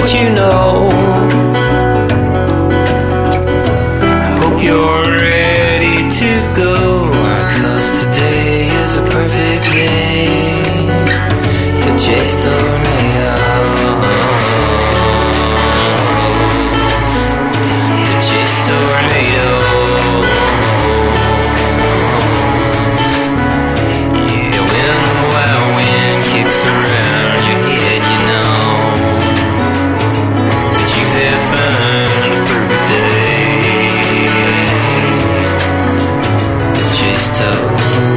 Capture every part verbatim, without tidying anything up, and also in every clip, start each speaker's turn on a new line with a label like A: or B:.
A: let you know. I hope you're ready to go, 'cause today is a perfect day to chase tornadoes, to chase tornadoes. Yeah, when the wild wind kicks around your head, you know that you have found a perfect day to chase tornadoes.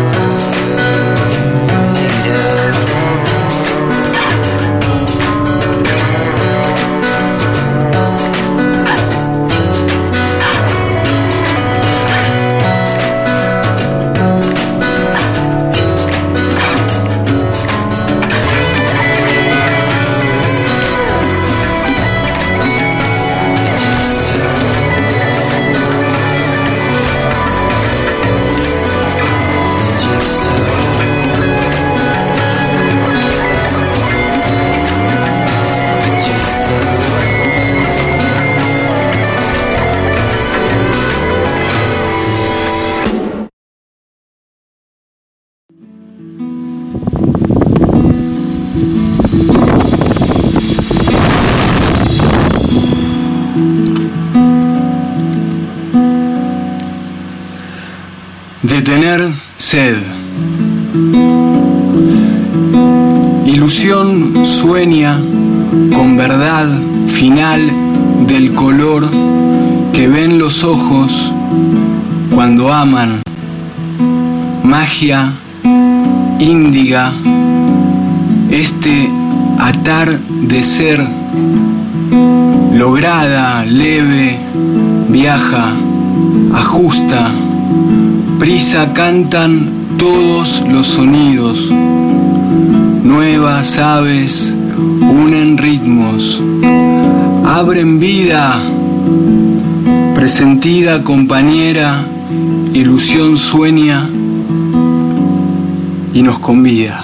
B: De tener sed. Ilusión sueña con verdad final del color que ven los ojos cuando aman. Magia índiga, este atar de ser, lograda, leve, viaja, ajusta. Prisa cantan todos los sonidos, nuevas aves unen ritmos, abren vida, presentida compañera, ilusión sueña y nos convida.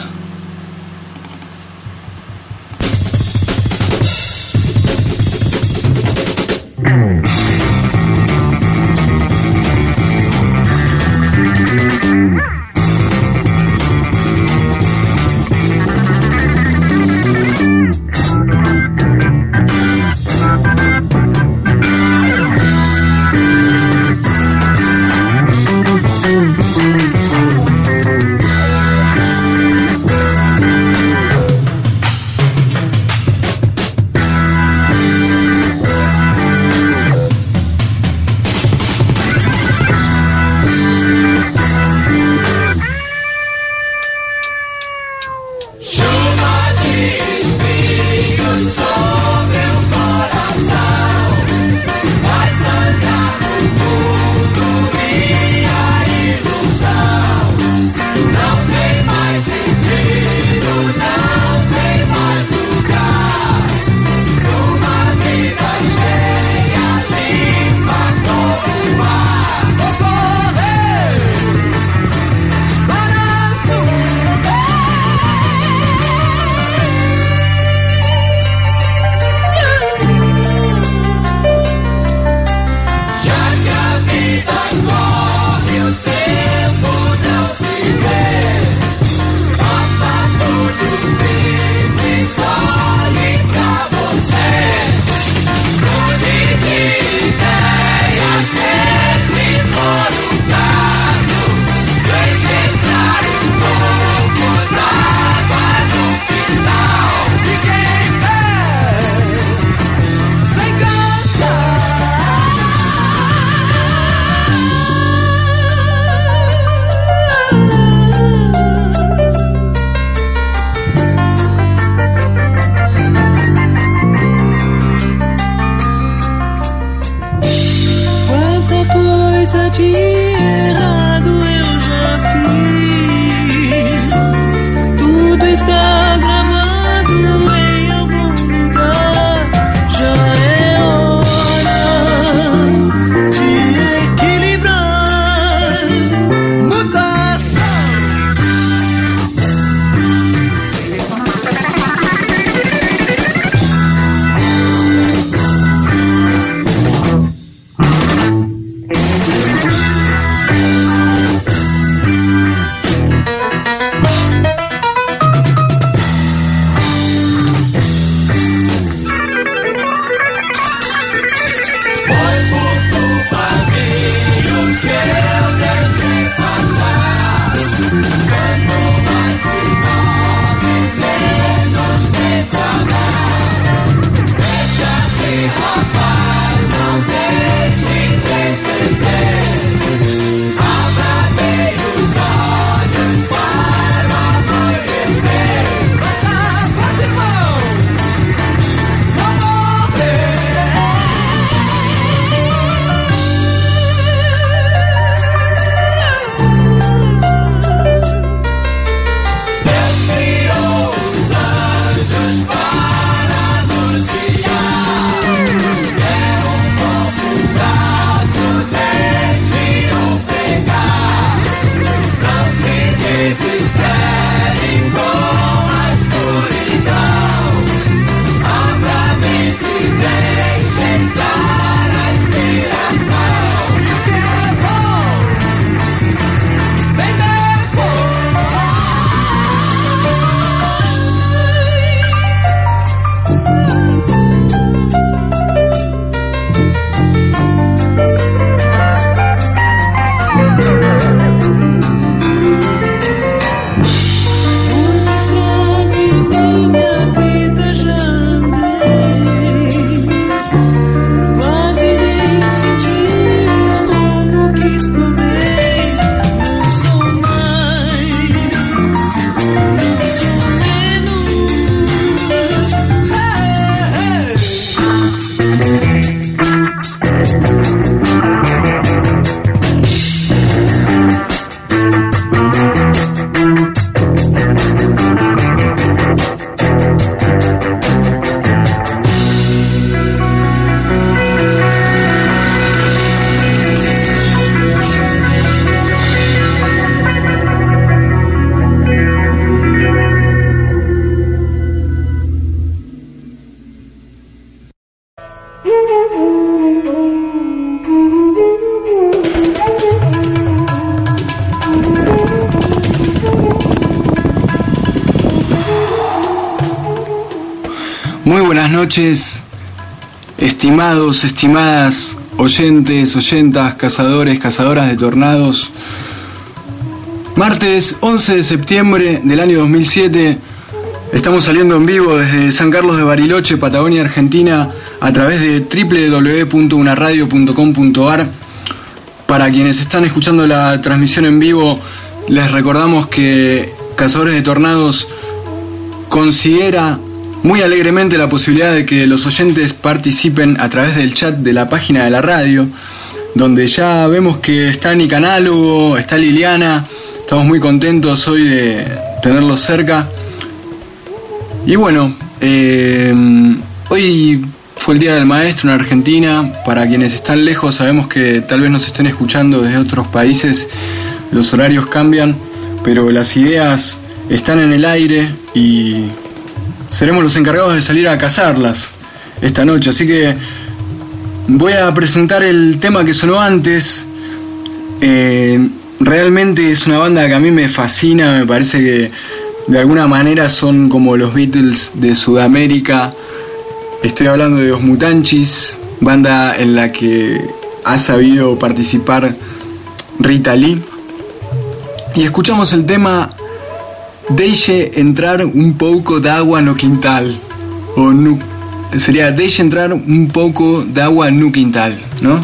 B: Muy buenas noches, estimados, estimadas oyentes, oyentas, cazadores, cazadoras de tornados. Martes once de septiembre del año dos mil siete, estamos saliendo en vivo desde San Carlos de Bariloche, Patagonia, Argentina, a través de doble u doble u doble u punto una radio punto com punto a r. Para quienes están escuchando la transmisión en vivo, les recordamos que Cazadores de Tornados considera muy alegremente la posibilidad de que los oyentes participen a través del chat de la página de la radio, donde ya vemos que está Nick Análogo, está Liliana. Estamos muy contentos hoy de tenerlos cerca. Y bueno, eh, hoy fue el Día del Maestro en Argentina. Para quienes están lejos, sabemos que tal vez nos estén escuchando desde otros países, los horarios cambian, pero las ideas están en el aire y seremos los encargados de salir a cazarlas esta noche. Así que voy a presentar el tema que sonó antes. Eh, realmente es una banda que a mí me fascina, me parece que de alguna manera son como los Beatles de Sudamérica. Estoy hablando de Os Mutanchis, banda en la que ha sabido participar Rita Lee. Y escuchamos el tema Deixe entrar un pouco de agua no quintal. O no, sería Deixe entrar un poco de agua no quintal, ¿no?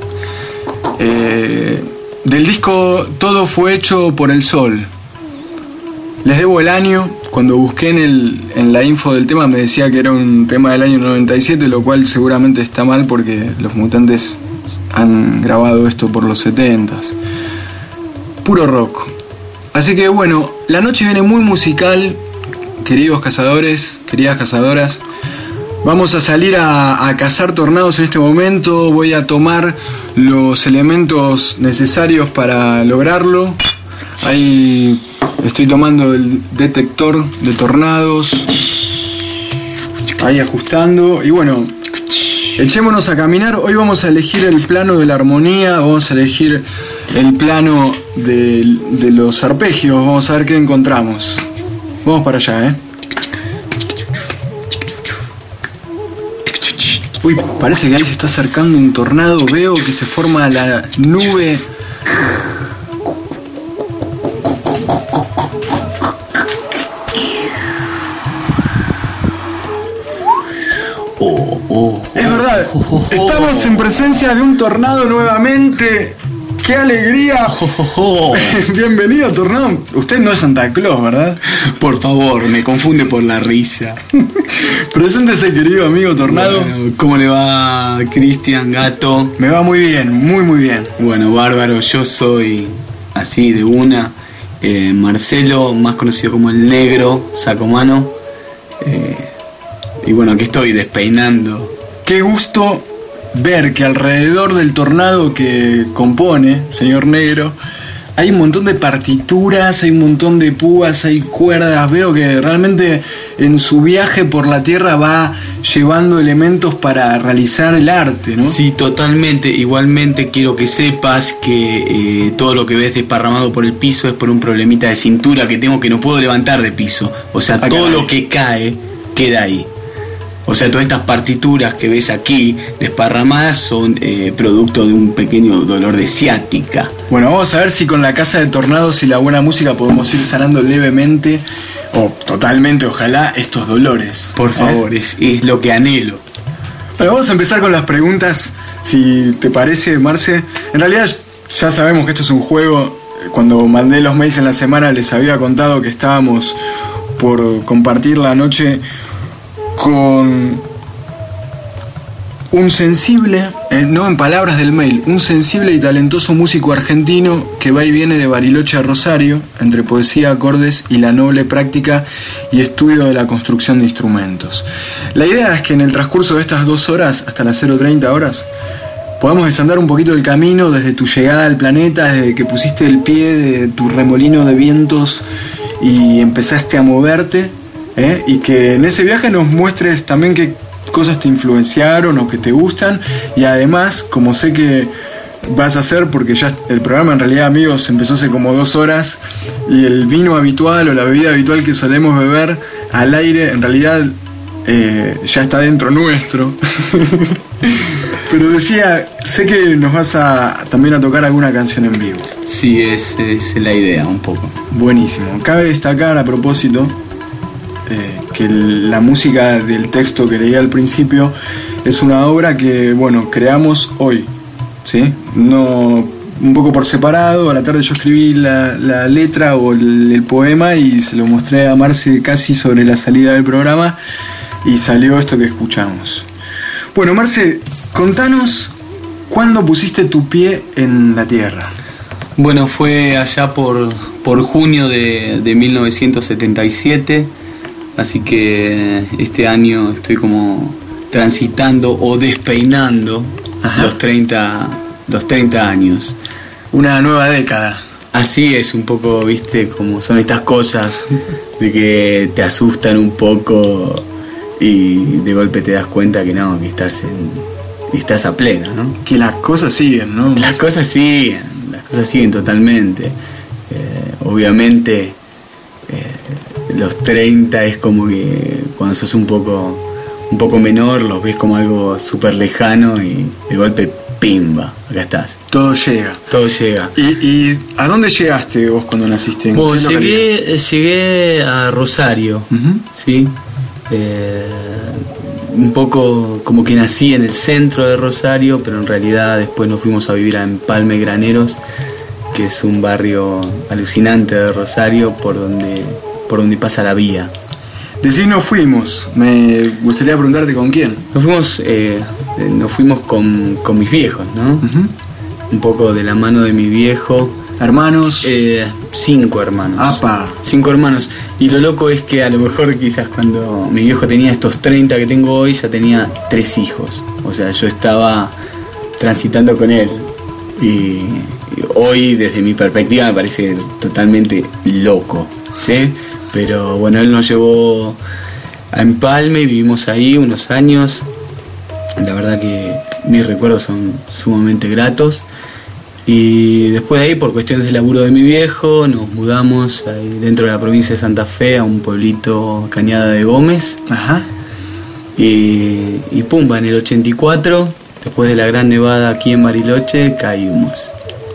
B: Eh, del disco Todo fue hecho por el sol. Les debo el año. Cuando busqué en, el, en la info del tema me decía que era un tema del año noventa y siete, lo cual seguramente está mal porque los Mutantes han grabado esto por los setentas. Puro rock. Así que bueno, la noche viene muy musical, queridos cazadores, queridas cazadoras. Vamos a salir a, a cazar tornados en este momento. Voy a tomar los elementos necesarios para lograrlo. Ahí estoy tomando el detector de tornados, ahí ajustando. Y bueno, echémonos a caminar. Hoy vamos a elegir el plano de la armonía, vamos a elegir el plano de, de los arpegios. Vamos a ver qué encontramos. Vamos para allá, ¿eh? Uy, parece que ahí se está acercando un tornado. Veo que se forma la nube.
C: Oh, oh,
B: es verdad,
C: oh, oh,
B: estamos en presencia de un tornado nuevamente. ¡Qué alegría!
C: Oh, oh, oh.
B: Bienvenido, tornado. Usted no es Santa Claus, ¿verdad?
C: Por favor, me confunde por la risa.
B: Preséntese, querido amigo tornado.
C: Bueno, ¿cómo le va, Cristian, gato?
B: Me va muy bien, muy muy bien.
C: Bueno, bárbaro, yo soy así de una. Eh, Marcelo, más conocido como el Negro, Sacomano. Eh, y bueno, aquí estoy despeinando.
B: Qué gusto ver que alrededor del tornado que compone, señor Negro, hay un montón de partituras, hay un montón de púas, hay cuerdas. Veo que realmente en su viaje por la tierra va llevando elementos para realizar el arte, ¿no?
C: Sí, totalmente. Igualmente quiero que sepas que eh, todo lo que ves desparramado por el piso es por un problemita de cintura que tengo, que no puedo levantar de piso. O sea,
B: Acá
C: todo
B: hay.
C: lo que cae queda ahí. O sea, todas estas partituras que ves aquí desparramadas son eh, producto de un pequeño dolor de ciática.
B: Bueno, vamos a ver si con la casa de tornados y la buena música podemos ir sanando levemente o totalmente, ojalá, estos dolores.
C: Por favor,
B: ¿Eh?
C: es, es lo que anhelo.
B: Bueno, vamos a empezar con las preguntas, si te parece, Marce. En realidad ya sabemos que esto es un juego. Cuando mandé los mails en la semana les había contado que estábamos por compartir la noche con un sensible, eh, no en palabras del mail, un sensible y talentoso músico argentino que va y viene de Bariloche a Rosario, entre poesía, acordes y la noble práctica y estudio de la construcción de instrumentos. La idea es que en el transcurso de estas dos horas, hasta las cero treinta horas, podamos desandar un poquito el camino desde tu llegada al planeta, desde que pusiste el pie de tu remolino de vientos y empezaste a moverte. ¿Eh? Y que en ese viaje nos muestres también qué cosas te influenciaron o que te gustan. Y además, como sé que vas a hacer, porque ya el programa en realidad, amigos, empezó hace como dos horas y el vino habitual o la bebida habitual que solemos beber al aire en realidad eh, ya está dentro nuestro. Pero decía, sé que nos vas a también a tocar alguna canción en vivo.
C: Sí, es, es la idea, un poco.
B: Buenísimo. Cabe destacar a propósito eh, que la música del texto que leí al principio es una obra que, bueno, creamos hoy, ¿sí? No, un poco por separado. A la tarde yo escribí la, la letra o el, el poema y se lo mostré a Marce casi sobre la salida del programa y salió esto que escuchamos. Bueno, Marce, contanos cuándo pusiste tu pie en la tierra.
C: Bueno, fue allá por, por junio de, de mil novecientos setenta y siete, así que este año estoy como transitando o despeinando los treinta, los treinta años.
B: Una nueva década.
C: Así es, un poco, viste, como son estas cosas de que te asustan un poco y de golpe te das cuenta que no, que estás en... estás a pleno, ¿no?
B: Que las cosas siguen, ¿no?
C: Las cosas siguen, las cosas siguen totalmente. Eh, obviamente, eh, los treinta es como que cuando sos un poco, un poco menor, los ves como algo súper lejano y de golpe, pimba, acá estás.
B: Todo llega.
C: Todo llega.
B: ¿Y, y a dónde llegaste vos cuando naciste? ¿En
C: Bueno,
B: qué
C: llegué, llegué a Rosario,
B: uh-huh.
C: ¿sí? Eh, un poco como que nací en el centro de Rosario, pero en realidad después nos fuimos a vivir a Empalme Graneros, que es un barrio alucinante de Rosario por donde, por donde pasa la vía.
B: Decís nos fuimos, me gustaría preguntarte con quién.
C: Nos fuimos, eh, nos fuimos con, con mis viejos, ¿no?
B: Uh-huh.
C: Un poco de la mano de mi viejo.
B: ¿Hermanos?
C: Eh, cinco hermanos.
B: ¡Apa!
C: Cinco hermanos. Y lo loco es que a lo mejor quizás cuando mi viejo tenía estos treinta que tengo hoy, ya tenía tres hijos. O sea, yo estaba transitando con él. Y, y hoy, desde mi perspectiva, me parece totalmente loco, ¿sí? Pero bueno, él nos llevó a Empalme y vivimos ahí unos años. La verdad que mis recuerdos son sumamente gratos. Y después de ahí, por cuestiones de laburo de mi viejo, nos mudamos ahí dentro de la provincia de Santa Fe a un pueblito, Cañada de Gómez.
B: Ajá.
C: Y, y pumba, en el ochenta y cuatro, después de la gran nevada aquí en Bariloche, caímos.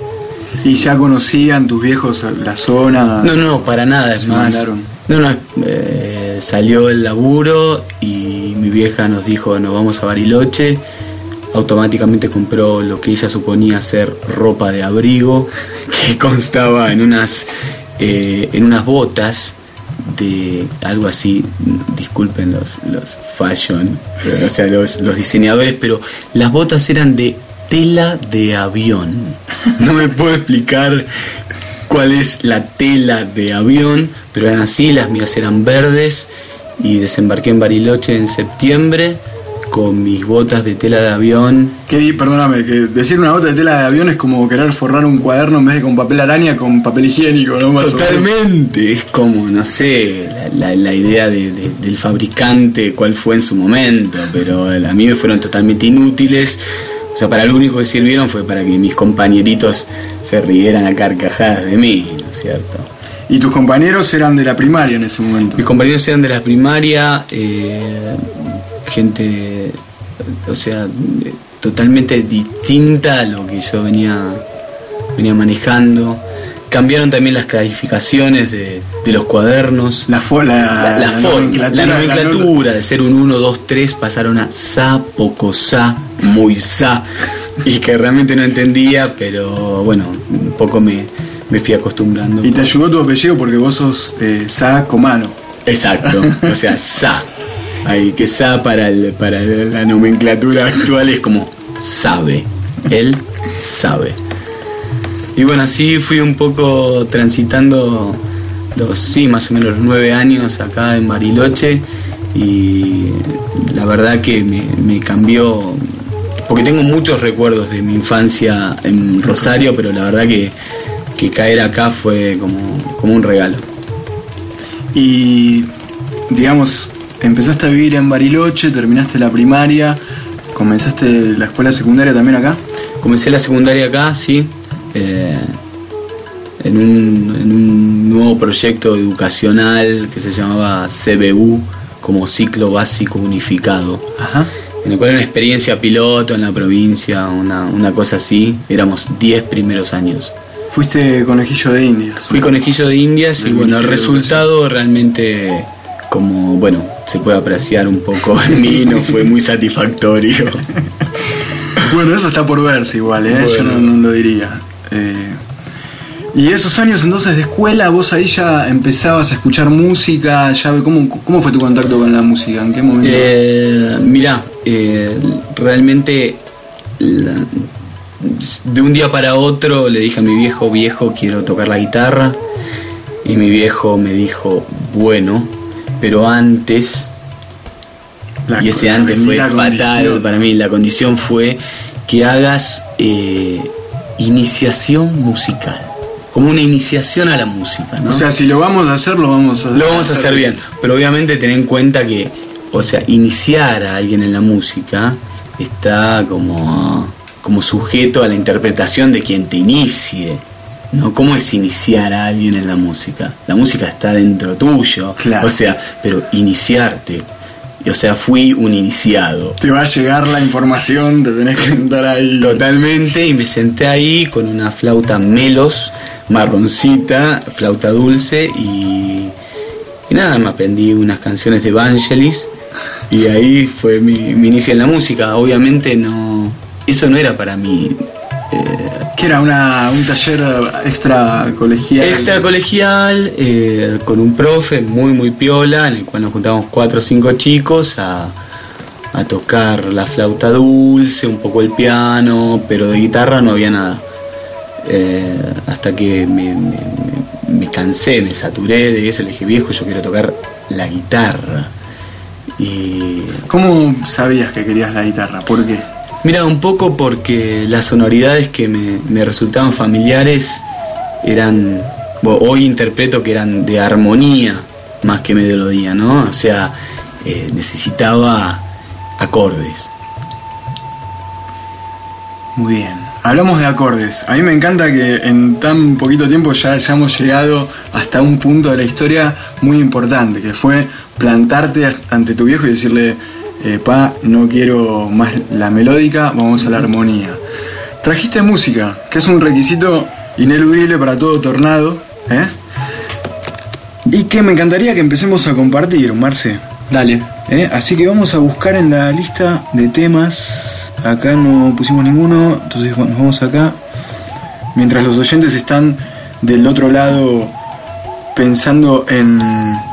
B: ¿Y ya conocían tus viejos la zona?
C: No, no, para nada, es
B: Se
C: más.
B: mandaron.
C: No, no, eh, salió el laburo y mi vieja nos dijo, nos vamos a Bariloche. Automáticamente compró lo que ella suponía ser ropa de abrigo, que constaba en unas, eh, en unas botas de algo así, disculpen los, los fashion, o sea, los, los diseñadores, pero las botas eran de tela de avión. No me puedo explicar cuál es la tela de avión, pero eran así, las mías eran verdes y desembarqué en Bariloche en septiembre con mis botas de tela de avión.
B: Que, perdóname, que decir una bota de tela de avión es como querer forrar un cuaderno en vez de con papel araña con papel higiénico, ¿no? Más
C: Totalmente, es como, no sé, la, la, la idea de, de, del fabricante, cuál fue en su momento, pero a mí me fueron totalmente inútiles. O sea, para lo único que sirvieron fue para que mis compañeritos se rieran a carcajadas de mí, ¿no es cierto?
B: ¿Y tus compañeros eran de la primaria en ese momento?
C: Mis compañeros eran de la primaria, eh, gente, o sea, totalmente distinta a lo que yo venía, venía manejando. Cambiaron también las clasificaciones de, de los cuadernos.
B: La, fo, la,
C: la, la,
B: la,
C: fo,
B: nomenclatura,
C: la nomenclatura, de ser un uno, dos, tres, pasaron a sa, poco sa, muy sa. Y que realmente no entendía, pero bueno, un poco me, me fui acostumbrando.
B: Y te ayudó tu apellido porque vos sos eh, Sa Comano.
C: Exacto, o sea, sa. Ahí que sa para, el, para la nomenclatura actual es como sabe. Él sabe. Y bueno, así fui un poco transitando los, sí, más o menos los nueve años acá en Bariloche. Y la verdad que me, me cambió, porque tengo muchos recuerdos de mi infancia en Rosario, pero la verdad que, que caer acá fue como, como un regalo.
B: Y digamos, empezaste a vivir en Bariloche, terminaste la primaria, comenzaste la escuela secundaria también acá.
C: Comencé la secundaria acá, sí, eh, en, un, en un nuevo proyecto educacional que se llamaba C B U, como ciclo básico unificado.
B: Ajá.
C: En el cual era una experiencia piloto en la provincia, una, una cosa así. Éramos diez primeros años.
B: Fuiste conejillo de Indias.
C: Fui conejillo de Indias y bueno, el resultado realmente, como bueno, se puede apreciar un poco en mí, no fue muy satisfactorio.
B: Bueno, eso está por verse igual, ¿eh?
C: Bueno.
B: Yo no, no lo diría. Eh, y esos años entonces de escuela, vos ahí ya empezabas a escuchar música, ya ¿cómo, cómo fue tu contacto con la música? ¿En qué momento?
C: Eh, mirá, eh, realmente la, de un día para otro le dije a mi viejo, viejo, quiero tocar la guitarra. Y mi viejo me dijo, bueno, pero antes...
B: La-
C: y ese
B: la
C: antes fue
B: bendita
C: fatal
B: condición.
C: para mí. La condición fue que hagas eh, iniciación musical, como una iniciación a la música, ¿no?
B: O sea, si lo vamos a hacer, lo vamos a
C: Lo vamos a hacer bien, pero obviamente ten en cuenta que, o sea, iniciar a alguien en la música está como, como sujeto a la interpretación de quien te inicie, ¿no? ¿Cómo es iniciar a alguien en la música? La música está dentro tuyo,
B: Claro.
C: o sea, pero iniciarte, o sea, fui un iniciado.
B: Te va a llegar la información, te tenés que sentar ahí.
C: Totalmente, y me senté ahí con una flauta Melos, marroncita, flauta dulce, y, y nada, me aprendí unas canciones de Vangelis, y ahí fue mi, mi inicio en la música. Obviamente no, eso no era para mí. Eh,
B: Que era una, un taller extra colegial.
C: Extra colegial, eh, con un profe muy muy piola, en el cual nos juntamos cuatro o cinco chicos a, a tocar la flauta dulce, un poco el piano, pero de guitarra no había nada. Eh, hasta que me, me, me- me cansé, me saturé de eso, le dije, viejo, yo quiero tocar la guitarra. Y
B: ¿Cómo sabías que querías la guitarra? ¿Por qué?
C: mira, un poco porque las sonoridades que me, me resultaban familiares eran, bueno, hoy interpreto que eran de armonía más que melodía, ¿no? O sea, eh, necesitaba acordes.
B: Muy bien. Hablamos de acordes. A mí me encanta que en tan poquito tiempo ya hayamos llegado hasta un punto de la historia muy importante, que fue plantarte ante tu viejo y decirle, eh, pa, no quiero más la melódica, vamos a la armonía. Trajiste música, que es un requisito ineludible para todo tornado, ¿eh? Y que me encantaría que empecemos a compartir, Marce.
C: Dale.
B: ¿Eh? Así que vamos a buscar en la lista de temas. Acá no pusimos ninguno, entonces bueno, nos vamos acá. Mientras los oyentes están del otro lado pensando en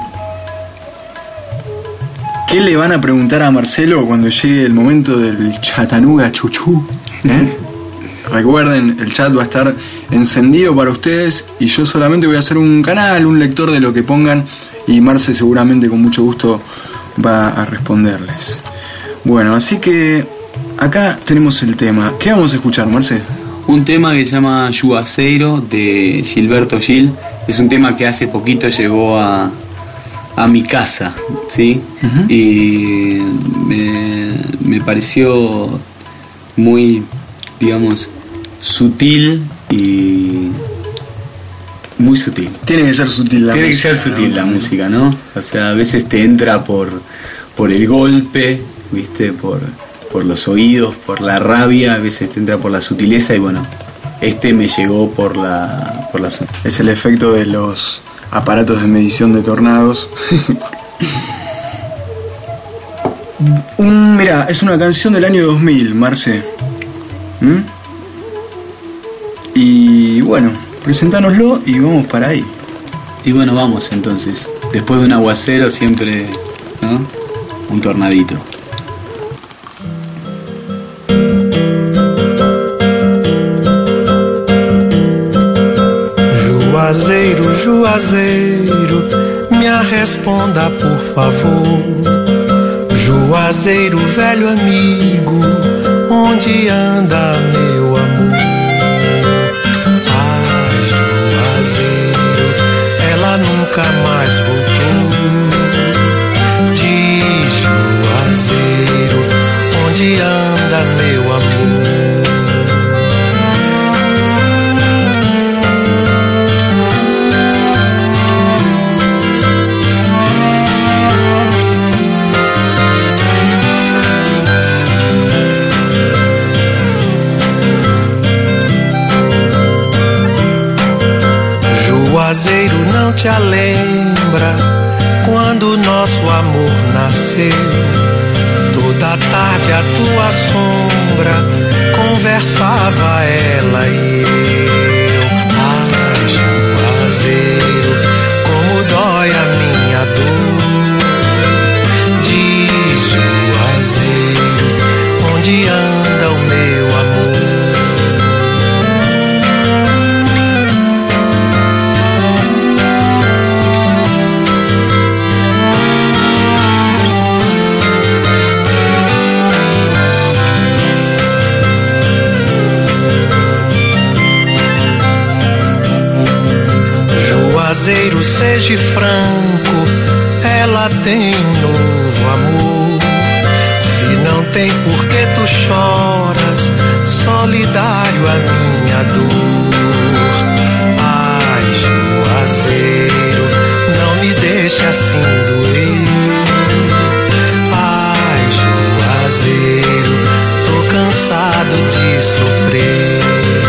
B: qué le van a preguntar a Marcelo cuando llegue el momento del Chattanooga Chuchú. ¿Eh? Recuerden, el chat va a estar encendido para ustedes y yo solamente voy a hacer un canal, un lector de lo que pongan y Marce seguramente con mucho gusto va a responderles. Bueno, así que acá tenemos el tema. ¿Qué vamos a escuchar, Marce?
C: Un tema que se llama Yuaceiro de Gilberto Gil. Es un tema que hace poquito llegó a, a mi casa, ¿sí?
B: Ujú.
C: Y me, me pareció muy, digamos, sutil y muy sutil.
B: Tiene que ser sutil la
C: Tiene que
B: música,
C: ser sutil
B: ¿no?
C: la música, ¿no? O sea, a veces te entra por, por el golpe, ¿viste? Por, por los oídos, por la rabia, a veces te entra por la sutileza y bueno, este me llegó por la, por la su-
B: Es el efecto de los aparatos de medición de tornados. Un, mira, es una canción del año dos mil, Marce. ¿Mm? Y bueno, presentánoslo y vamos para ahí.
C: Y bueno, vamos entonces. Después de un aguacero siempre, ¿no? Un tornadito.
D: Juazeiro, Juazeiro, me responda por favor. Juazeiro, velho amigo, onde anda meu amor? Ah, Juazeiro, ela nunca mais voltou. Diz, Juazeiro, onde anda meu amor? noite a lembra quando nosso amor nasceu. Toda tarde a tua sombra conversava ela e eu. Ai, Juazeiro, como dói a minha dor. Diz, Juazeiro, onde anda o meu amor? Juazeiro, seja franco, ela tem um novo amor. Se não tem por que tu choras, solidário a minha dor. Ai, Juazeiro, não me deixe assim doer. Ai, Juazeiro, tô cansado de sofrer.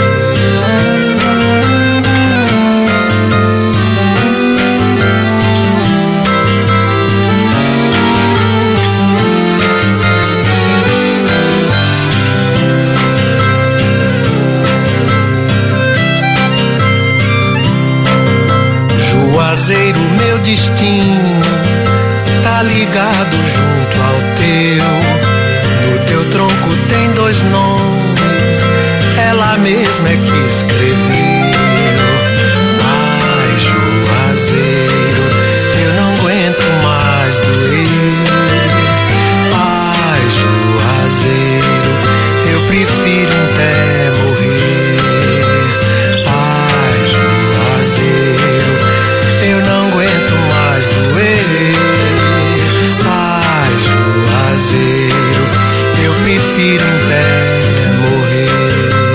D: Juazeiro, meu destino tá ligado junto ao teu. No teu tronco tem dois nomes, ela mesma é que escreveu. Ai, Juazeiro, eu não aguento mais doer. Ai, Juazeiro, eu prefiro até morrer. Ai, Juazeiro, eu não aguento mais doer. Ai, Juazeiro, eu prefiro até morrer.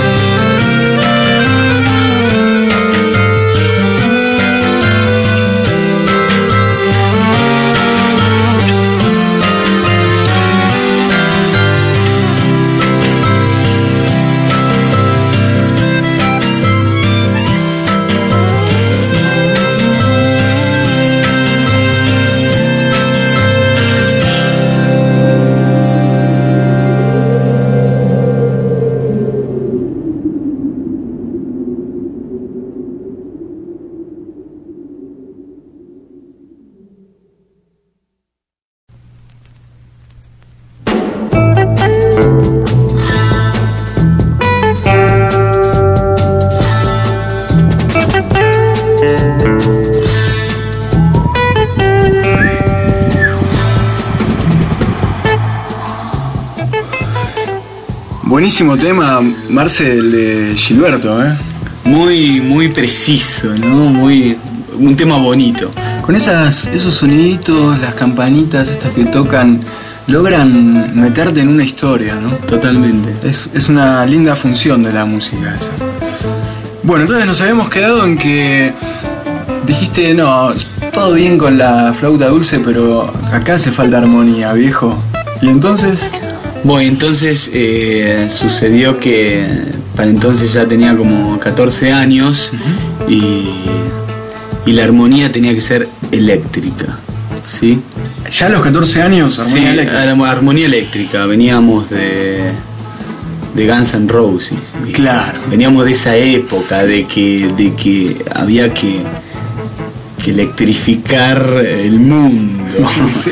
B: Buenísimo tema, Marcel, de Gilberto, ¿eh?
C: Muy, muy preciso, ¿no? Muy, un tema bonito.
B: Con esas, esos soniditos, las campanitas estas que tocan, logran meterte en una historia, ¿no?
C: Totalmente.
B: Es, es una linda función de la música esa. Bueno, entonces nos habíamos quedado en que dijiste, no, todo bien con la flauta dulce, pero acá hace falta armonía, viejo. ¿Y entonces?
C: Bueno, entonces eh, sucedió que para entonces ya tenía como catorce años. Uh-huh. y, y la armonía tenía que ser eléctrica, ¿sí?
B: ¿Ya a los catorce años armonía
C: sí,
B: eléctrica?
C: Armonía eléctrica, veníamos de, de Guns N' Roses.
B: Claro.
C: Veníamos de esa época, sí, de que, de que había que, que electrificar el mundo.
B: Sí.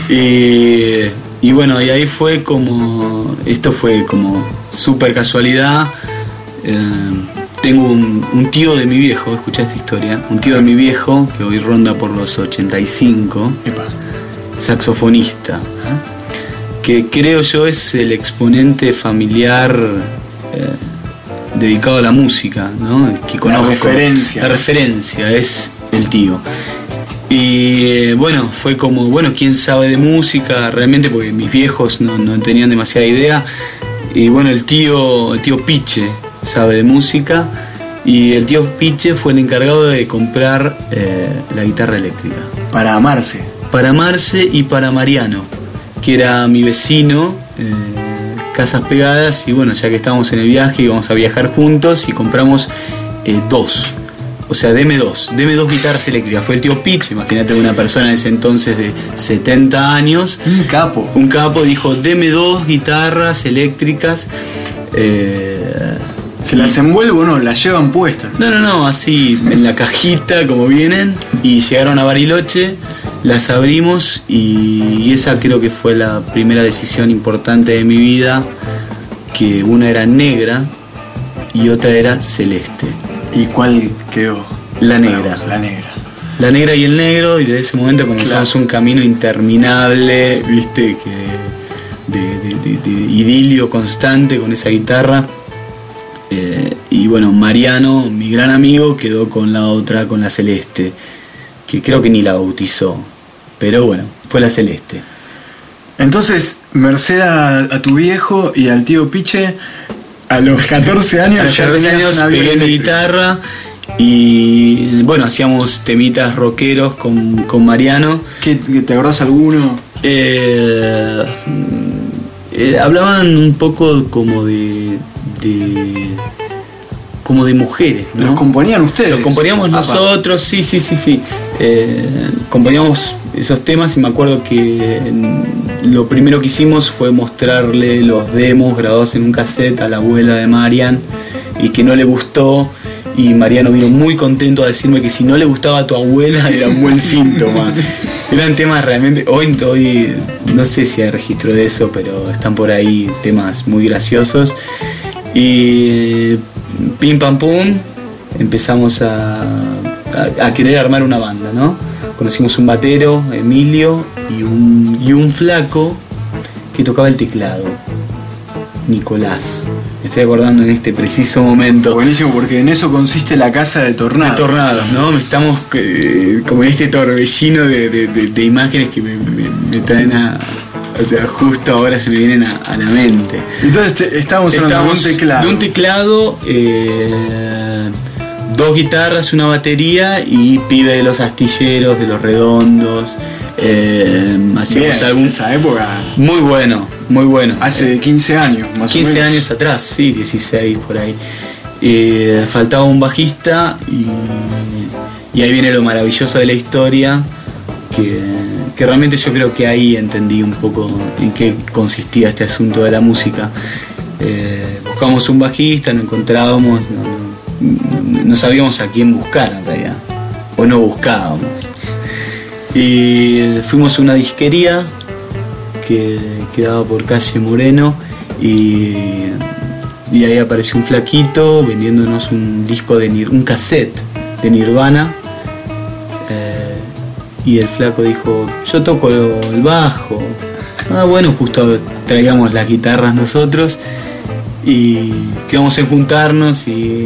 C: y, Y bueno, y ahí fue como, esto fue como súper casualidad. Eh, tengo un, un tío de mi viejo, escuché esta historia, un tío de mi viejo que hoy ronda por los ochenta y cinco,
B: Epa.
C: saxofonista, ¿eh? que creo yo es el exponente familiar eh, dedicado a la música, ¿no? Que conozco.
B: La referencia.
C: La referencia es el tío. Y bueno, fue como, bueno, quién sabe de música realmente, porque mis viejos no, no tenían demasiada idea. Y bueno, el tío, el tío Piche sabe de música, y el tío Piche fue el encargado de comprar eh, la guitarra eléctrica.
B: Para Amarse.
C: Para Amarse y para Mariano, que era mi vecino, eh, casas pegadas, y bueno, ya que estábamos en el viaje íbamos a viajar juntos y compramos eh, dos. o sea, deme dos, deme dos guitarras eléctricas. Fue el tío Pix, imagínate una persona en ese entonces de setenta años.
B: Un capo.
C: Un capo dijo, deme dos guitarras eléctricas. Eh,
B: ¿Se las envuelvo o no? ¿Las llevan puestas?
C: no, no, no, así en la cajita como vienen. Y llegaron a Bariloche, las abrimos y, y esa creo que fue la primera decisión importante de mi vida. Que una era negra y otra era celeste.
B: ¿Y cuál quedó?
C: La negra.
B: La negra.
C: La negra y el negro, y desde ese momento comenzamos
B: Claro.
C: un camino interminable, viste, que de, de, de, de idilio constante con esa guitarra. Eh, y bueno, Mariano, mi gran amigo, quedó con la otra, con la celeste, que creo que ni la bautizó, pero bueno, fue la celeste.
B: Entonces, merced a, a tu viejo y al tío Piche, a los catorce años
C: A los
B: ya
C: catorce
B: tenías
C: años
B: una
C: pegué
B: viola
C: mi
B: eléctrica.
C: guitarra y bueno, hacíamos temitas rockeros con, con Mariano.
B: ¿Qué, qué, ¿Te acordás alguno?
C: Eh, eh, hablaban un poco como de, de como de mujeres, ¿no?
B: ¿Los componían ustedes?
C: Los componíamos
B: Apa.
C: nosotros, sí, sí, sí, sí. Eh, componíamos esos temas y me acuerdo que lo primero que hicimos fue mostrarle los demos grabados en un cassette a la abuela de Marian y que no le gustó. Y Mariano vino muy contento a decirme que si no le gustaba a tu abuela era un buen síntoma. Eran temas realmente, hoy, hoy no sé si hay registro de eso, pero están por ahí temas muy graciosos. Y pim pam pum, empezamos a, a, a querer armar una banda, ¿no? Conocimos un batero, Emilio, y un, y un flaco que tocaba el teclado, Nicolás. Me estoy acordando en este preciso momento.
B: Buenísimo, porque en eso consiste la casa de Tornado.
C: De tornados, ¿no? Estamos eh, como en este torbellino de, de, de, de imágenes que me, me, me traen a... O sea, justo ahora se me vienen a, a la mente.
B: Entonces te, estábamos hablando
C: Estamos
B: de un teclado.
C: De un teclado, eh, dos guitarras, una batería y pibe de los astilleros, de los redondos. Eh, hacíamos
B: Bien,
C: algún...
B: esa época,
C: Muy bueno, muy bueno.
B: hace quince años, más o
C: quince
B: menos.
C: años atrás, sí, dieciséis por ahí. Eh, faltaba un bajista y, y ahí viene lo maravilloso de la historia, que, que realmente yo creo que ahí entendí un poco en qué consistía este asunto de la música. Eh, buscamos un bajista, no encontrábamos, no, no, no sabíamos a quién buscar en realidad, o no buscábamos. Y fuimos a una disquería que quedaba por calle Moreno y, y ahí apareció un flaquito vendiéndonos un disco de Nir, un cassette de Nirvana, eh, y el flaco dijo, yo toco el bajo. Ah, bueno, justo traíamos las guitarras nosotros y quedamos en juntarnos y,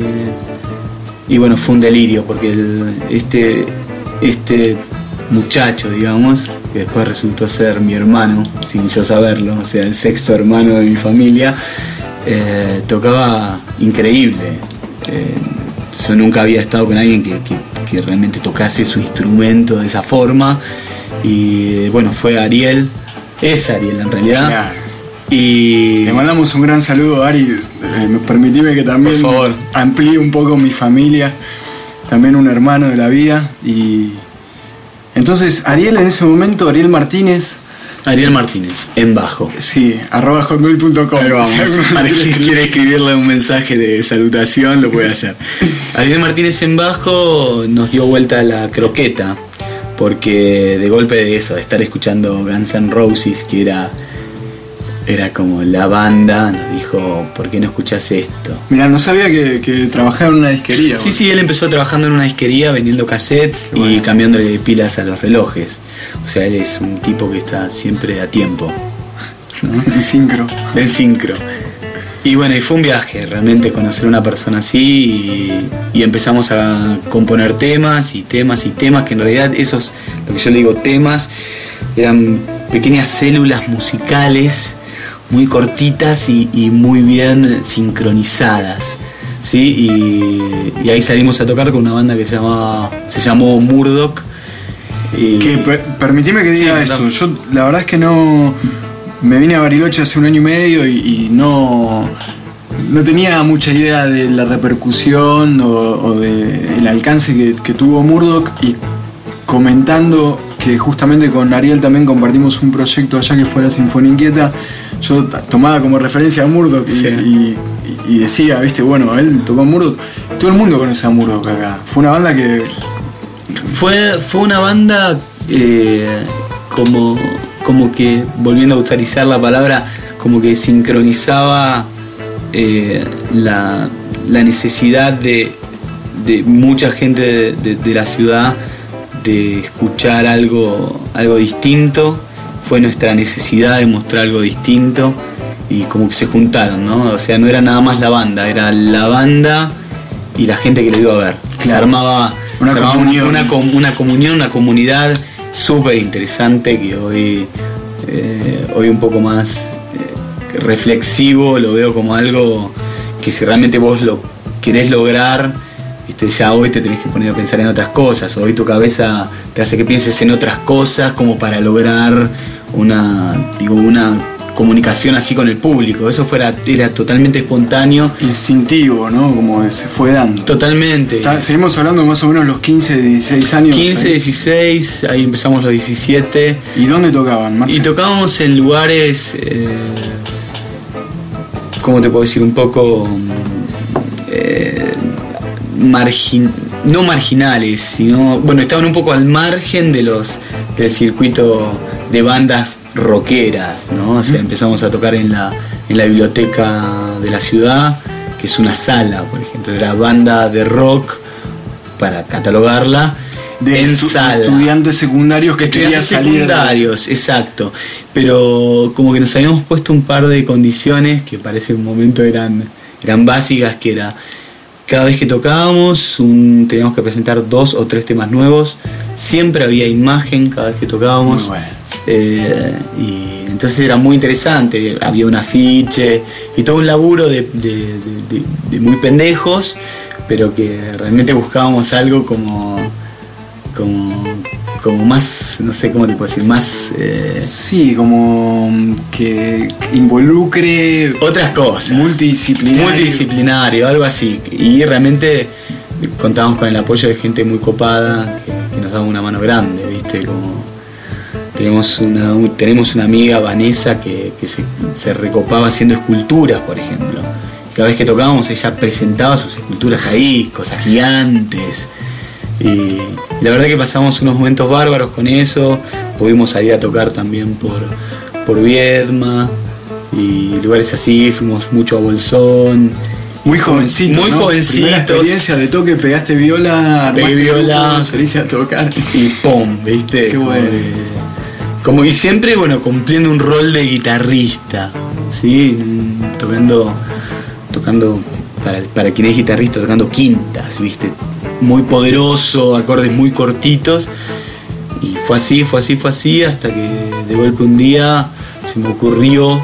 C: y bueno, fue un delirio porque el, este, este muchacho, digamos, que después resultó ser mi hermano, sin yo saberlo, o sea, el sexto hermano de mi familia, eh, tocaba increíble. Eh, yo nunca había estado con alguien que, que, que realmente tocase su instrumento de esa forma. Y bueno, fue Ariel, es Ariel en realidad.
B: Claro.
C: Y
B: Le mandamos un gran saludo a Ari. Eh, permitime que también
C: Por favor.
B: amplíe un poco mi familia. También un hermano de la vida. Y entonces Ariel en ese momento, Ariel Martínez,
C: Ariel Martínez, en bajo.
B: sí, arroba hotmail punto com.
C: Ahí vamos. Para el que quiere escribirle un mensaje de salutación, lo puede hacer. Ariel Martínez en bajo nos dio vuelta a la croqueta, porque de golpe de eso, de estar escuchando Guns N' Roses, que era, era como la banda, nos dijo, ¿por qué no escuchás esto?
B: Mira, no sabía que, que trabajaba en una disquería.
C: Sí, sí, él empezó trabajando en una disquería vendiendo cassettes
B: Qué
C: y
B: bueno.
C: cambiándole pilas a los relojes. O sea, él es un tipo que está siempre a tiempo, ¿no?
B: En sincro.
C: En sincro. Y bueno, y fue un viaje, realmente conocer a una persona así y, y empezamos a componer temas y temas y temas, que en realidad esos, lo que yo le digo temas, eran pequeñas células musicales muy cortitas y, y muy bien sincronizadas, ¿sí? Y, y ahí salimos a tocar con una banda que se llamaba, se llamó Murdoch. Y,
B: Que per, permitime que diga
C: Sí,
B: esto.
C: no.
B: Yo la verdad es que no. Me vine a Bariloche hace un año y medio y, y no. no tenía mucha idea de la repercusión o, o del alcance que, que tuvo Murdoc, y comentando que justamente con Ariel también compartimos un proyecto allá que fue la Sinfonía Inquieta, yo tomaba como referencia a Murdoc y,
C: sí.
B: y, y decía, viste, bueno, él tocó Murdoc, todo el mundo conoce a Murdoc acá. Fue una banda que...
C: Fue, fue una banda eh, como, como que, volviendo a utilizar la palabra, como que sincronizaba eh, la, la necesidad de, de mucha gente de, de, de la ciudad de escuchar algo, algo distinto. Fue nuestra necesidad de mostrar algo distinto y como que se juntaron, ¿no? O sea, no era nada más la banda, era la banda y la gente que lo iba a ver. Claro. Se armaba,
B: una,
C: se armaba
B: comunión.
C: Una, una comunión, una comunidad súper interesante que hoy, eh, hoy un poco más eh, reflexivo lo veo como algo que si realmente vos lo querés lograr, ¿viste? Ya hoy te tenés que poner a pensar en otras cosas. Hoy tu cabeza te hace que pienses en otras cosas como para lograr una, digo, una comunicación así con el público. Eso fuera, era totalmente espontáneo.
B: Instintivo, ¿no? Como se fue dando.
C: Totalmente.
B: Está, seguimos hablando más o menos los quince, dieciséis años.
C: quince, dieciséis, ahí empezamos los diecisiete.
B: ¿Y dónde tocaban, Marcelo?
C: Y tocábamos en lugares, eh, ¿cómo te puedo decir? Un poco... Eh, margin, no marginales, sino, bueno, estaban un poco al margen de los del circuito de bandas rockeras, ¿no? O sea, empezamos a tocar en la en la biblioteca de la ciudad, que es una sala, por ejemplo, era banda de rock para catalogarla
B: de
C: en
B: estu-
C: sala.
B: Estudiantes secundarios que querían salir.
C: Secundarios, de... exacto. Pero como que nos habíamos puesto un par de condiciones que parece un momento eran eran básicas, que era cada vez que tocábamos un, teníamos que presentar dos o tres temas nuevos. Siempre había imagen cada vez que tocábamos.
B: Muy bueno.
C: eh, y entonces era muy interesante. Había un afiche y todo un laburo de, de, de, de, de muy pendejos, pero que realmente buscábamos algo como, como, como más, no sé cómo te puedo decir, más... Eh,
B: sí, como que involucre...
C: otras cosas.
B: Multidisciplinario.
C: Multidisciplinario, algo así. Y realmente contábamos con el apoyo de gente muy copada que, que nos daba una mano grande, ¿viste? Como tenemos una, tenemos una amiga, Vanessa, que, que se, se recopaba haciendo esculturas, por ejemplo. Y cada vez que tocábamos ella presentaba sus esculturas ahí, cosas gigantes. Y, y la verdad que pasamos unos momentos bárbaros con eso. Pudimos salir a tocar también por, por Viedma y lugares así. Fuimos mucho a Bolsón.
B: Muy jovencito,
C: Muy
B: ¿no?
C: jovencitos.
B: Primera experiencia de toque, pegaste viola,
C: Pegué
B: armaste
C: viola,
B: grupo, saliste a tocar.
C: Y pum, ¿viste?
B: Qué
C: como,
B: bueno.
C: que, como que siempre, bueno, cumpliendo un rol de guitarrista, ¿sí? Tocando, tocando para, para quien es guitarrista, tocando quintas, ¿viste? Muy poderoso, acordes muy cortitos. Y fue así, fue así, fue así, hasta que de golpe un día se me ocurrió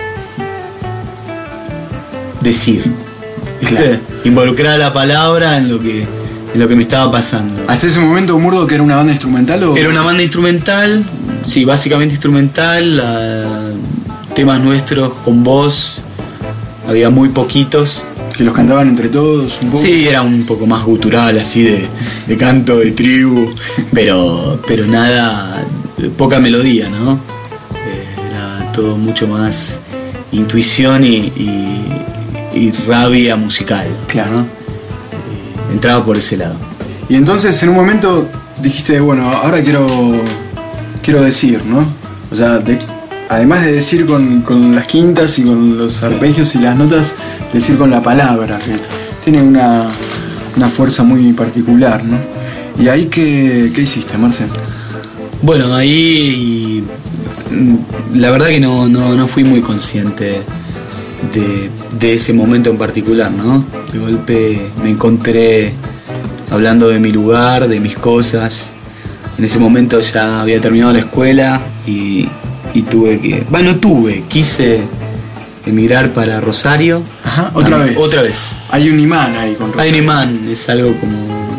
C: decir, ¿viste?
B: Claro.
C: Involucrar la palabra en lo que, en lo que me estaba pasando.
B: Hasta ese momento Murdoc era una banda instrumental o...
C: Era una banda instrumental, sí, básicamente instrumental, la, temas nuestros con voz, había muy poquitos.
B: Que los cantaban entre todos un poco.
C: Sí, era un poco más gutural, así de, de canto de tribu, pero, pero nada, poca melodía, ¿no? Eh, era todo mucho más intuición y, y, y rabia musical.
B: Claro.
C: ¿no? Eh, entraba por ese lado.
B: Y entonces en un momento dijiste, bueno, ahora quiero quiero decir, ¿no? O sea, de, además de decir con, con las quintas y con los
C: Sí.
B: arpegios y las notas, decir con la palabra, que tiene una, una fuerza muy particular, ¿no? ¿Y ahí qué, qué hiciste, Marcel?
C: Bueno, ahí la verdad que no, no, no fui muy consciente de, de ese momento en particular, ¿no? De golpe me encontré hablando de mi lugar, de mis cosas. En ese momento ya había terminado la escuela y, y tuve que... Bueno, tuve, quise emigrar para Rosario.
B: Ajá, otra
C: Ah,
B: vez.
C: Otra vez.
B: Hay un imán ahí con
C: Hay un
B: Rosario.
C: imán, es algo como...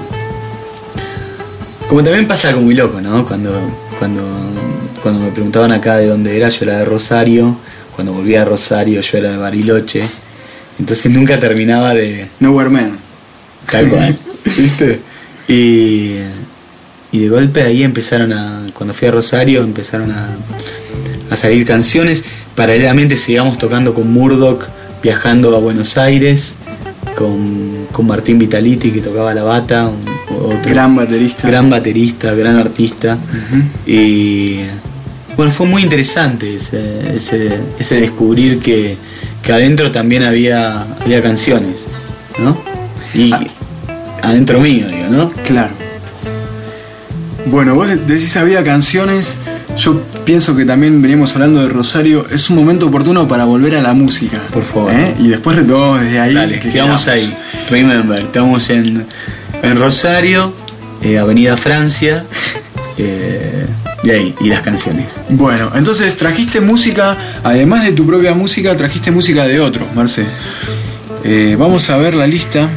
C: Como también pasa algo muy loco, ¿no? Cuando, cuando, cuando me preguntaban acá de dónde era, yo era de Rosario. Cuando volví a Rosario, yo era de Bariloche. Entonces nunca terminaba de...
B: Nowhere Man.
C: Tal cual. ¿Viste? Y, y de golpe ahí empezaron a... Cuando fui a Rosario empezaron a, a salir canciones. Paralelamente seguíamos tocando con Murdoch, viajando a Buenos Aires, con, con Martín Vitaliti, que tocaba la bata, un, otro
B: gran baterista.
C: Gran baterista, gran artista. Uh-huh. Y bueno, fue muy interesante ese, ese, ese descubrir que, que adentro también había, había canciones, ¿no? Y ah. adentro mío, digo, ¿no?
B: Claro. Bueno, vos decís había canciones. Yo pienso que también venimos hablando de Rosario. Es un momento oportuno para volver a la música.
C: Por favor.
B: ¿Eh? Y después retomamos desde ahí.
C: Dale,
B: que
C: quedamos, quedamos ahí. Remember, estamos en, en Rosario, eh, Avenida Francia, eh, y ahí, y las canciones.
B: Bueno, entonces trajiste música, además de tu propia música, trajiste música de otros, Marce. Eh, vamos a ver la lista.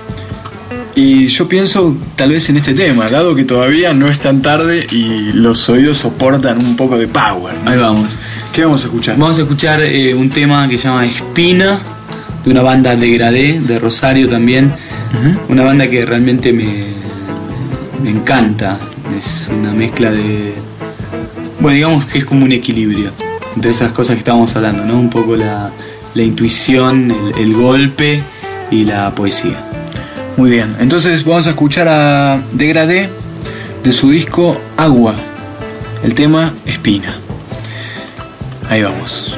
B: Y yo pienso tal vez en este tema, dado que todavía no es tan tarde y los oídos soportan un poco de power, ¿no?
C: Ahí vamos.
B: ¿Qué vamos a escuchar?
C: Vamos a escuchar eh, un tema que se llama Espina, de una banda Degradé, de Rosario también. Uh-huh. Una banda que realmente me, me encanta. Es una mezcla de... Bueno, digamos que es como un equilibrio entre esas cosas que estábamos hablando, ¿no? Un poco la, la intuición, el, el golpe y la poesía.
B: Muy bien, entonces vamos a escuchar a Degradé de su disco Agua, el tema Espina. Ahí vamos.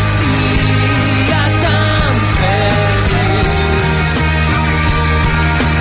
E: Me hacía tan feliz.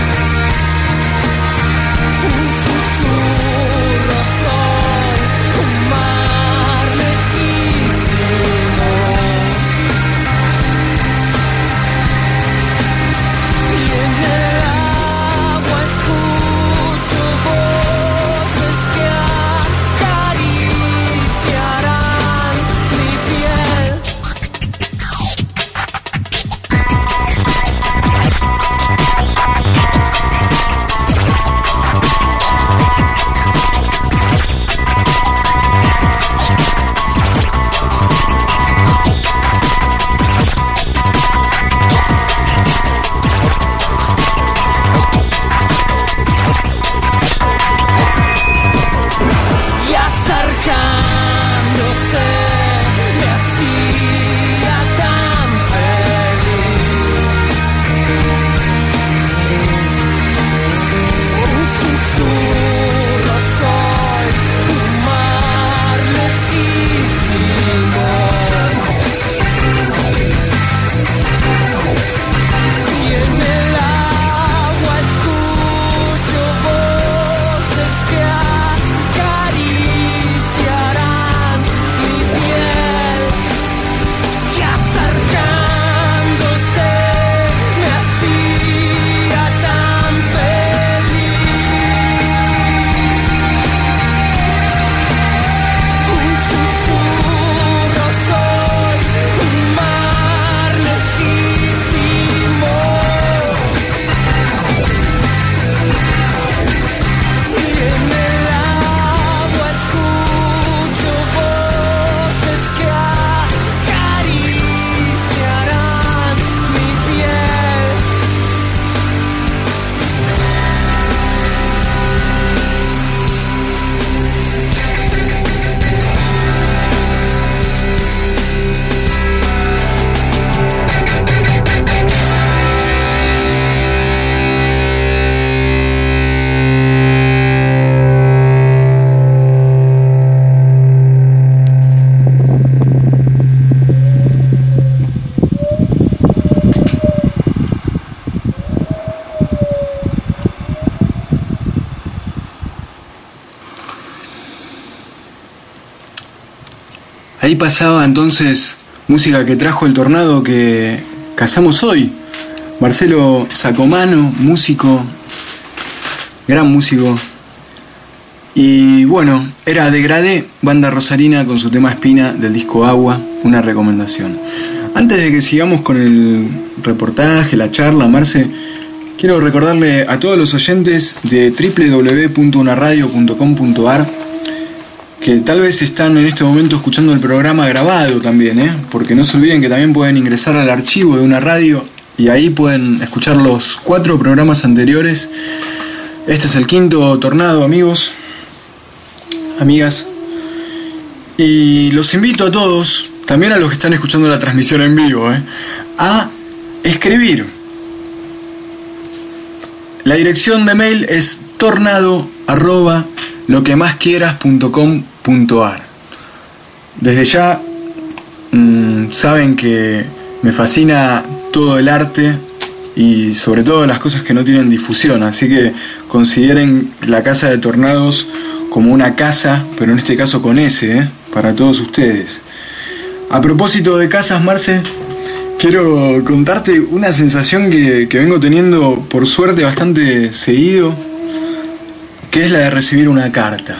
B: Ahí pasaba entonces música que trajo el tornado que cazamos hoy. Marcelo Sacomano, músico, gran músico. Y bueno, era Degradé, banda rosarina con su tema Espina del disco Agua, una recomendación. Antes de que sigamos con el reportaje, la charla, Marce, quiero recordarle a todos los oyentes de doble u doble u doble u punto una radio punto com punto a r que tal vez están en este momento escuchando el programa grabado también, ¿eh? Porque no se olviden que también pueden ingresar al archivo de una radio y ahí pueden escuchar los cuatro programas anteriores. Este es el quinto tornado, amigos, amigas. Y los invito a todos, también a los que están escuchando la transmisión en vivo, ¿eh? a escribir. La dirección de mail es tornado arroba lo que más quieras punto com punto a r. Desde ya mmm, saben que me fascina todo el arte y sobre todo las cosas que no tienen difusión, así que consideren la Casa de Tornados como una casa, pero en este caso con S, ¿eh? para todos ustedes. A propósito de casas, Marce, quiero contarte una sensación que, que vengo teniendo por suerte bastante seguido, que es la de recibir una carta.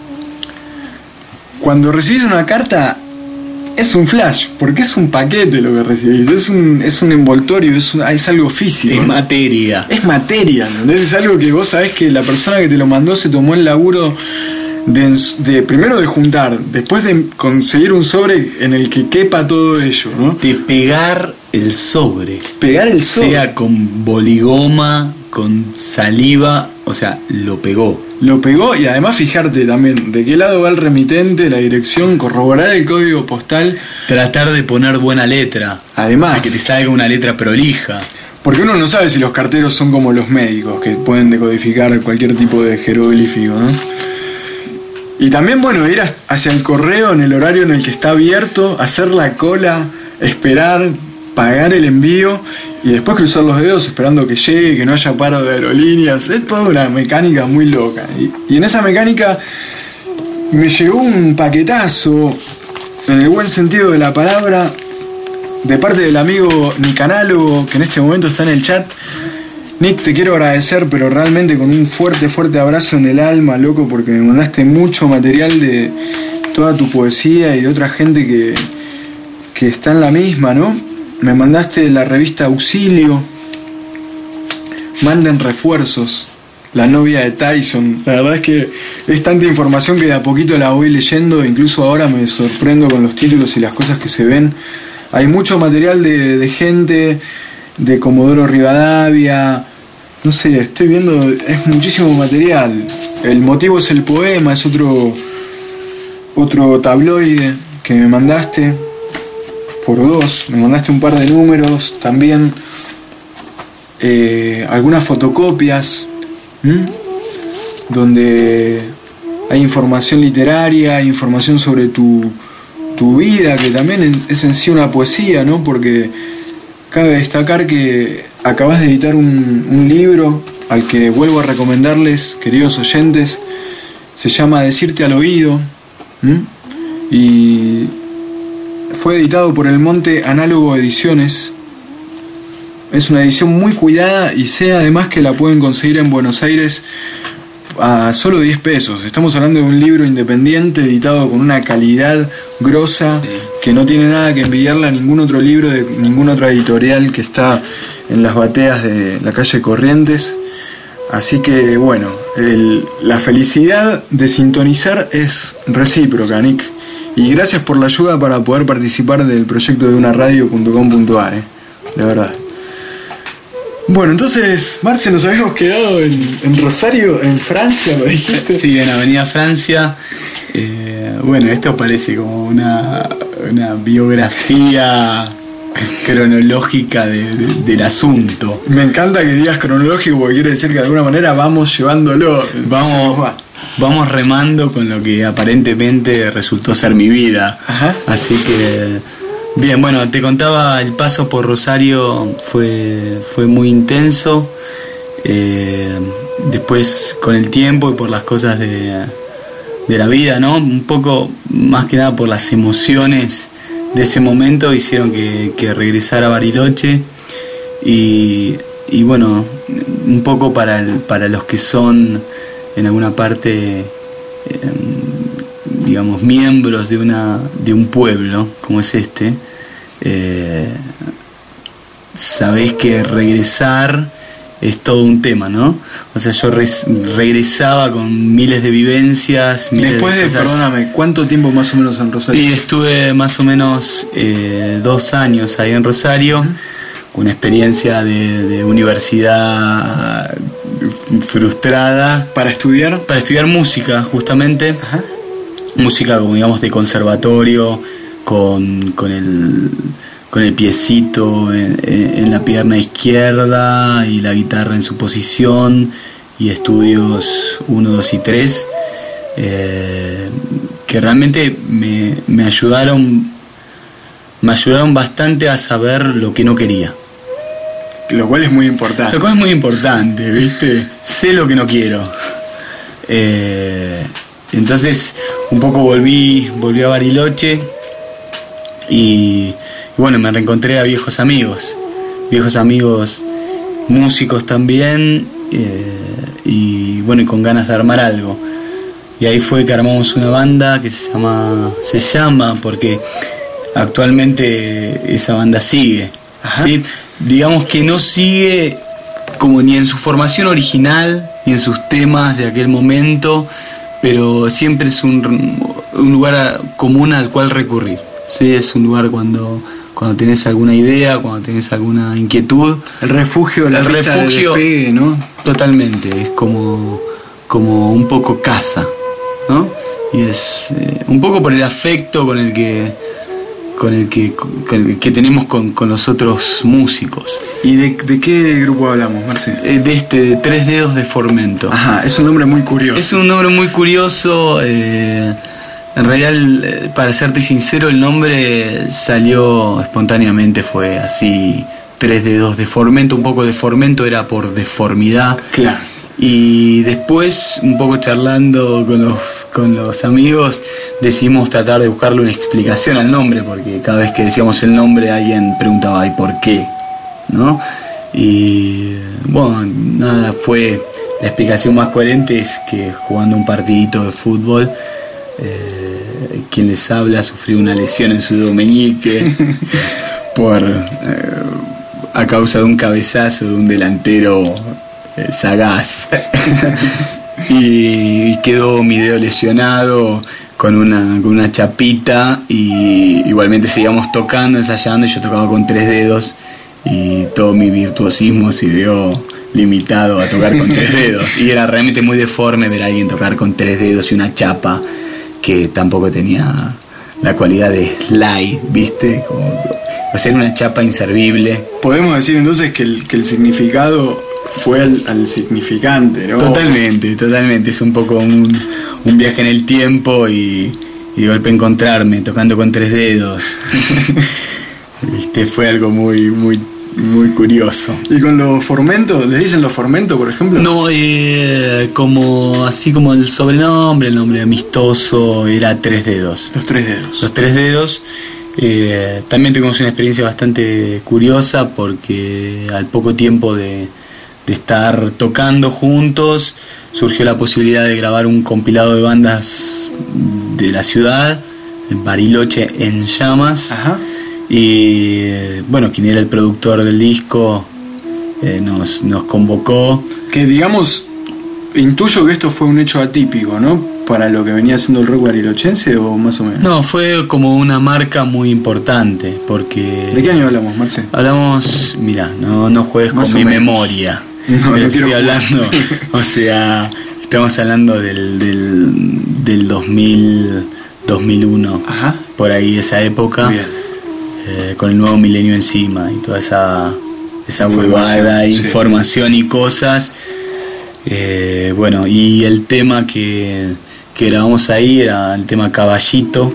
B: Cuando recibís una carta es un flash, porque es un paquete lo que recibís, es un, es un envoltorio, es, un, es algo físico.
C: Es materia.
B: Es materia, ¿no? Es algo que vos sabés que la persona que te lo mandó se tomó el laburo de, de primero de juntar, después de conseguir un sobre en el que quepa todo ello, ¿no?
C: De pegar el sobre.
B: Pegar el sobre.
C: Sea con boligoma, con saliva, o sea, lo pegó.
B: Lo pegó y además fijarte también de qué lado va el remitente, la dirección, corroborar el código postal.
C: Tratar de poner buena letra.
B: Además.
C: De que te salga una letra prolija.
B: Porque uno no sabe si los carteros son como los médicos, que pueden decodificar cualquier tipo de jeroglífico, ¿no? Y también, bueno, ir hacia el correo en el horario en el que está abierto, hacer la cola, esperar, pagar el envío y después cruzar los dedos esperando que llegue, que no haya paro de aerolíneas. Es toda una mecánica muy loca. Y, y en esa mecánica me llegó un paquetazo, en el buen sentido de la palabra, de parte del amigo Nick Análogo, que en este momento está en el chat. Nick, te quiero agradecer, pero realmente con un fuerte, fuerte abrazo en el alma, loco, porque me mandaste mucho material de toda tu poesía y de otra gente que, que está en la misma, ¿no? Me mandaste la revista Auxilio, Manden Refuerzos, La novia de Tyson. La verdad es que es tanta información que de a poquito la voy leyendo, incluso ahora me sorprendo con los títulos y las cosas que se ven. Hay mucho material de, de gente, de Comodoro Rivadavia, no sé, estoy viendo, es muchísimo material. El motivo es el poema, es otro, otro tabloide que me mandaste. Por dos, me mandaste un par de números también, eh, algunas fotocopias, ¿m? donde hay información literaria, hay información sobre tu, tu vida, que también es en sí una poesía, ¿no? Porque cabe destacar que acabas de editar un, un libro al que vuelvo a recomendarles, queridos oyentes, se llama Decirte al Oído, ¿m? y fue editado por El Monte Análogo Ediciones. Es una edición muy cuidada y sé además que la pueden conseguir en Buenos Aires a solo diez pesos. Estamos hablando de un libro independiente editado con una calidad grosa, sí, que no tiene nada que envidiarle a ningún otro libro de ninguna otra editorial que está en las bateas de la calle Corrientes. Así que bueno, el, la felicidad de sintonizar es recíproca, Nick. Y gracias por la ayuda para poder participar del proyecto de una radio punto com punto a r, ¿eh? De verdad. Bueno, entonces, Marce, nos habíamos quedado en, en Rosario, en Francia, ¿me dijiste?
C: Sí, en Avenida Francia. Eh, bueno, esto parece como una, una biografía cronológica de, de, del asunto.
B: Me encanta que digas cronológico porque quiere decir que de alguna manera vamos llevándolo.
C: Vamos, va. vamos remando con lo que aparentemente resultó ser mi vida.
B: Ajá.
C: Así que, bien, bueno, te contaba, el paso por Rosario fue, fue muy intenso. Eh, después, con el tiempo y por las cosas de, de la vida, ¿no? Un poco, más que nada por las emociones de ese momento, hicieron que, que regresara a Bariloche. Y, y bueno, un poco para, el, para los que son en alguna parte, eh, digamos, miembros de, una, de un pueblo como es este, eh, sabés que regresar es todo un tema, ¿no? O sea, yo re- regresaba con miles de vivencias, miles
B: Después de,
C: de cosas.
B: perdóname, ¿cuánto tiempo más o menos en Rosario?
C: Y estuve más o menos eh, dos años ahí en Rosario, uh-huh. Una experiencia de, de universidad frustrada.
B: ¿Para estudiar?
C: Para estudiar música, justamente. Uh-huh. Música, como digamos, de conservatorio, con, con el... con el piecito en, en la pierna izquierda y la guitarra en su posición, y estudios uno, dos y tres, eh, que realmente me, me ayudaron me ayudaron bastante a saber lo que no quería.
B: Lo cual es muy importante.
C: Lo cual es muy importante, ¿viste? Sé lo que no quiero. Eh, entonces, un poco volví, volví a Bariloche y... bueno, me reencontré a viejos amigos, viejos amigos músicos también, eh, y bueno, y con ganas de armar algo. Y ahí fue que armamos una banda que se llama, se llama porque actualmente esa banda sigue, ¿sí? Digamos que no sigue como ni en su formación original, ni en sus temas de aquel momento, pero siempre es un, un lugar común al cual recurrir, ¿sí? Es un lugar cuando... cuando tenés alguna idea, cuando tenés alguna inquietud.
B: El refugio, la
C: el
B: pista
C: refugio,
B: de despegue, ¿no?
C: Totalmente, es como, como un poco casa, ¿no? Y es eh, un poco por el afecto con el que con el que, con el que tenemos con, con los otros músicos.
B: ¿Y de, de qué grupo hablamos, Marce?
C: Eh, de este, de Tres Dedos de Formento.
B: Ajá, es un nombre muy curioso.
C: Es un nombre muy curioso. Eh, En realidad, para serte sincero, el nombre salió espontáneamente, fue así, Tres Dedos de Formento. Un poco de Formento era por deformidad.
B: Claro.
C: Y después, un poco charlando con los, con los amigos, decidimos tratar de buscarle una explicación al nombre, porque cada vez que decíamos el nombre alguien preguntaba, ¿y por qué? ¿No? Y bueno, nada, fue la explicación más coherente es que jugando un partidito de fútbol, Eh, quien les habla sufrió una lesión en su dedo meñique por eh, a causa de un cabezazo de un delantero eh, sagaz y, y quedó mi dedo lesionado con una, con una chapita, y igualmente seguíamos tocando, ensayando, y yo tocaba con tres dedos y todo mi virtuosismo se vio limitado a tocar con tres dedos, y era realmente muy deforme ver a alguien tocar con tres dedos y una chapa que tampoco tenía la cualidad de slide, ¿viste? Como, o sea, era una chapa inservible.
B: Podemos decir entonces que el, que el significado fue al, al significante, ¿no?
C: Totalmente, totalmente. Es un poco un, un viaje en el tiempo y, y de golpe encontrarme tocando con tres dedos. ¿Viste? Fue algo muy, muy, muy curioso.
B: ¿Y con los Formento? ¿Les dicen los Formento, por ejemplo?
C: No, eh, como así como el sobrenombre, el nombre amistoso era Tres Dedos.
B: Los Tres Dedos.
C: Los Tres Dedos. Eh, también tuvimos una experiencia bastante curiosa porque al poco tiempo de, de estar tocando juntos surgió la posibilidad de grabar un compilado de bandas de la ciudad, en Bariloche en Llamas.
B: Ajá.
C: Y bueno, quien era el productor del disco eh, nos, nos convocó.
B: Que digamos, intuyo que esto fue un hecho atípico, ¿no? Para lo que venía haciendo el rock barilochense, o más o menos.
C: No, fue como una marca muy importante porque...
B: ¿De qué año hablamos, Marce?
C: Hablamos, mira, no, no juegues
B: Más
C: con
B: o
C: mi
B: menos.
C: memoria.
B: No,
C: pero
B: no
C: estoy
B: quiero
C: hablando, o sea, estamos hablando del, del, del dos mil, dos mil uno.
B: Ajá.
C: Por ahí, esa época.
B: Bien.
C: Eh, con el nuevo milenio encima y toda esa esa
B: Información,
C: huevada,
B: sí.
C: información y cosas. Eh, bueno, y el tema que, que grabamos ahí era el tema Caballito,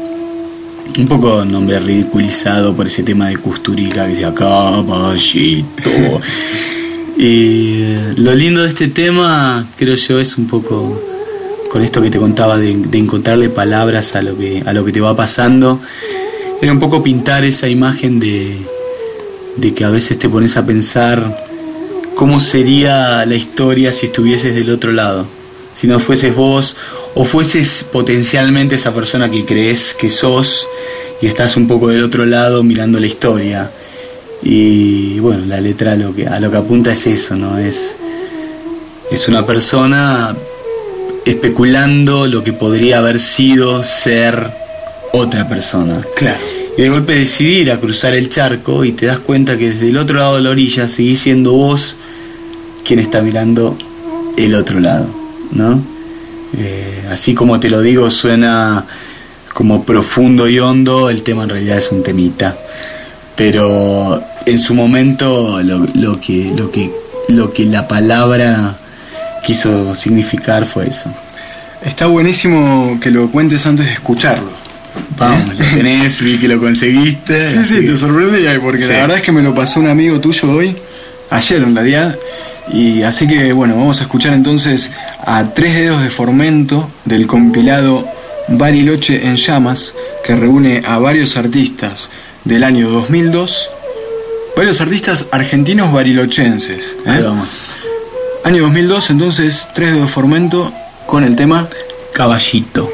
C: un poco nombre ridiculizado por ese tema de Kusturica que decía Caballito. Y lo lindo de este tema, creo yo, es un poco con esto que te contaba de, de encontrarle palabras a lo que, a lo que te va pasando, era un poco pintar esa imagen de, de que a veces te pones a pensar cómo sería la historia si estuvieses del otro lado, si no fueses vos o fueses potencialmente esa persona que crees que sos y estás un poco del otro lado mirando la historia. Y bueno, la letra a lo que, a lo que apunta es eso, ¿no? Es, es una persona especulando lo que podría haber sido ser otra persona.
B: Claro.
C: Y de golpe decidir a cruzar el charco y te das cuenta que desde el otro lado de la orilla seguís siendo vos quien está mirando el otro lado, ¿no? Eh, así como te lo digo, suena como profundo y hondo, el tema en realidad es un temita. Pero en su momento lo, lo, que, lo, que, lo que la palabra quiso significar fue eso.
B: Está buenísimo que lo cuentes antes de escucharlo.
C: Vamos, lo tenés, vi que lo conseguiste.
B: Sí, sí, te sorprende porque sí. La verdad es que me lo pasó un amigo tuyo hoy, ayer en realidad. Y así que bueno, vamos a escuchar entonces a Tres Dedos de Formento del compilado Bariloche en Llamas, que reúne a varios artistas del año dos mil dos, varios artistas argentinos barilochenses, ¿eh?
C: Ahí vamos.
B: Año dos mil dos, entonces Tres Dedos de Formento con el tema
C: Caballito.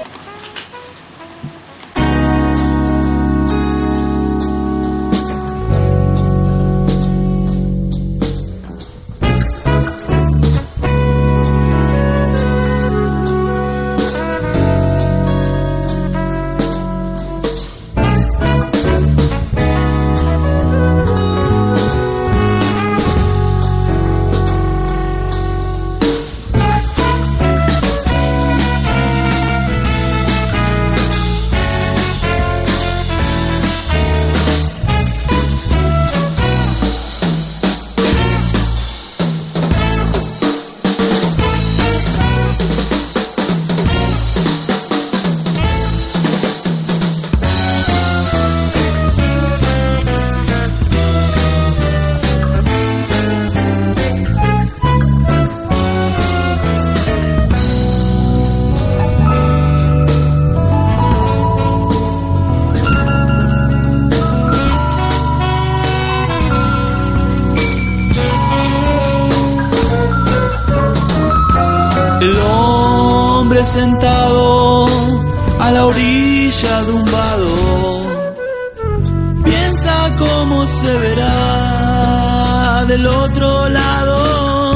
E: Sentado a la orilla de un vado, piensa cómo se verá del otro lado.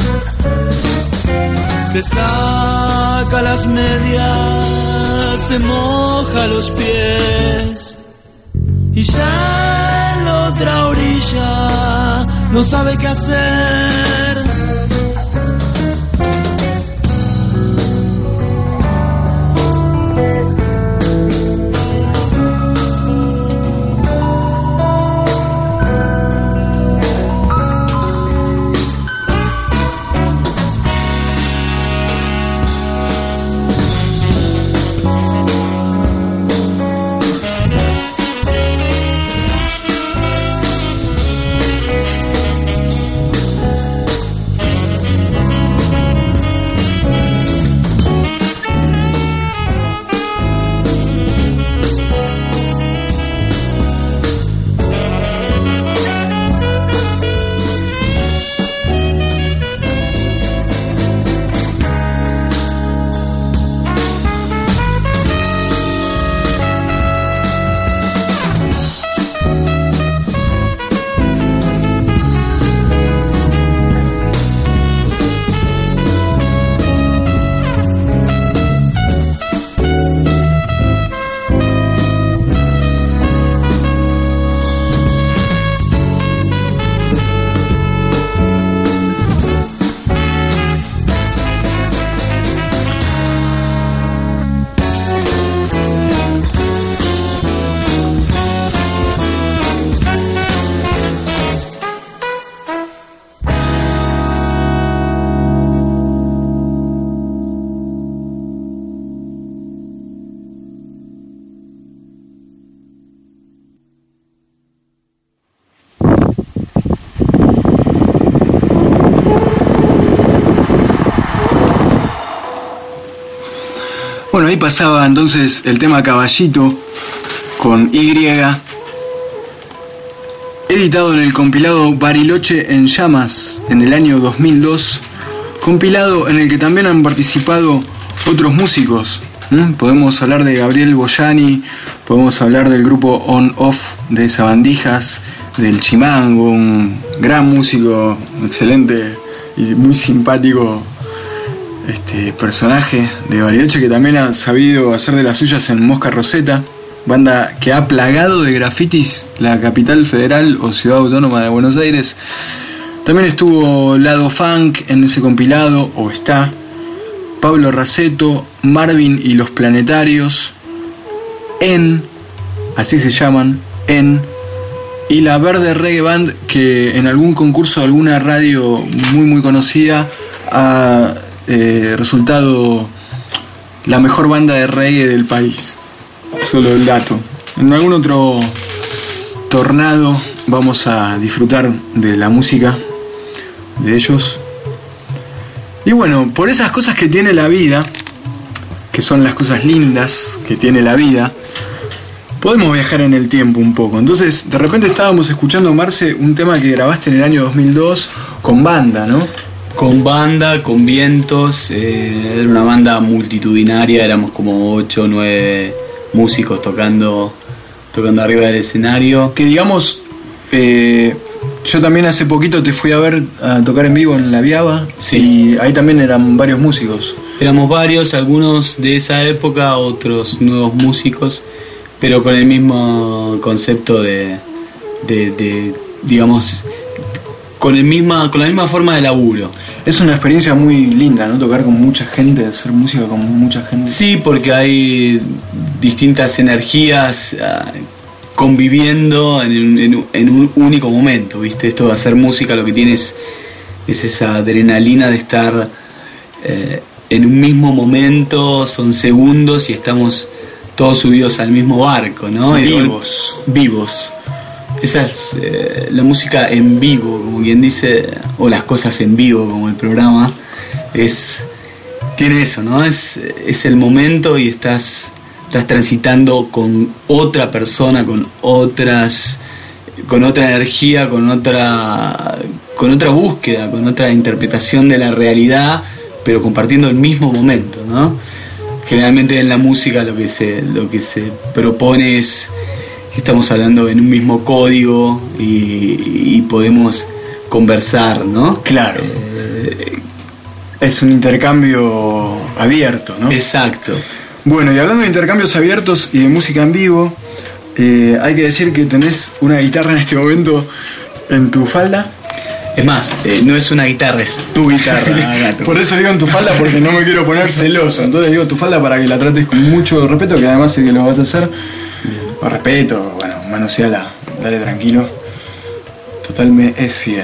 E: Se saca las medias, se moja los pies y ya en la otra orilla no sabe qué hacer.
B: ahí pasaba entonces el tema Caballito con Y, editado en el compilado Bariloche en Llamas en el año dos mil dos, compilado en el que también han participado otros músicos. ¿Mm? Podemos hablar de Gabriel Boyani, podemos hablar del grupo On Off de Sabandijas, del Chimango, un gran músico, excelente y muy simpático este personaje de Bariloche, que también ha sabido hacer de las suyas en Mosca Roseta, banda que ha plagado de grafitis la capital federal o ciudad autónoma de Buenos Aires. También estuvo Lado Funk en ese compilado, o está. Pablo Raceto, Marvin y los Planetarios, En, así se llaman, En, y la Verde Reggae Band, que en algún concurso de alguna radio muy muy conocida ha eh, resultado la mejor banda de reggae del país. Solo el dato. En algún otro tornado vamos a disfrutar de la música de ellos. Y bueno, por esas cosas que tiene la vida, que son las cosas lindas que tiene la vida, podemos viajar en el tiempo un poco. Entonces, de repente estábamos escuchando, Marce, un tema que grabaste en el año dos mil dos con banda, ¿no?
C: Con banda, con vientos, eh, era una banda multitudinaria, éramos como ocho o nueve músicos tocando, tocando arriba del escenario.
B: Que digamos, eh, yo también hace poquito te fui a ver a tocar en vivo en La Viaba,
C: sí.
B: Y ahí también eran varios músicos.
C: Éramos varios, algunos de esa época, otros nuevos músicos, pero con el mismo concepto de, de, de digamos, con el misma, con la misma forma de laburo.
B: Es una experiencia muy linda, ¿no? Tocar con mucha gente, hacer música con mucha gente.
C: Sí, porque hay distintas energías uh, conviviendo en, en, en un único momento, ¿viste? Esto de hacer música lo que tiene es, es esa adrenalina de estar eh, en un mismo momento, son segundos y estamos todos subidos al mismo barco, ¿no?
B: Vivos.
C: Y, vivos. Esa es eh, la música en vivo, como quien dice, o las cosas en vivo, como el programa, es tiene eso, ¿no? Es, es el momento y estás, estás transitando con otra persona, con otras, con otra energía, con otra, con otra búsqueda, con otra interpretación de la realidad, pero compartiendo el mismo momento, ¿no? Generalmente en la música lo que se, lo que se propone es estamos hablando en un mismo código y, y podemos conversar, ¿no?
B: Claro. Eh, es un intercambio abierto, ¿no?
C: Exacto.
B: Bueno, y hablando de intercambios abiertos y de música en vivo, eh, hay que decir que tenés una guitarra en este momento en tu falda.
C: Es más, eh, no es una guitarra, es tu guitarra, gato.
B: Por eso digo en tu falda, porque no me quiero poner celoso. Entonces digo tu falda para que la trates con mucho respeto, que además sé que lo vas a hacer. Con respeto, bueno, manoseala, dale tranquilo. Total me es fiel.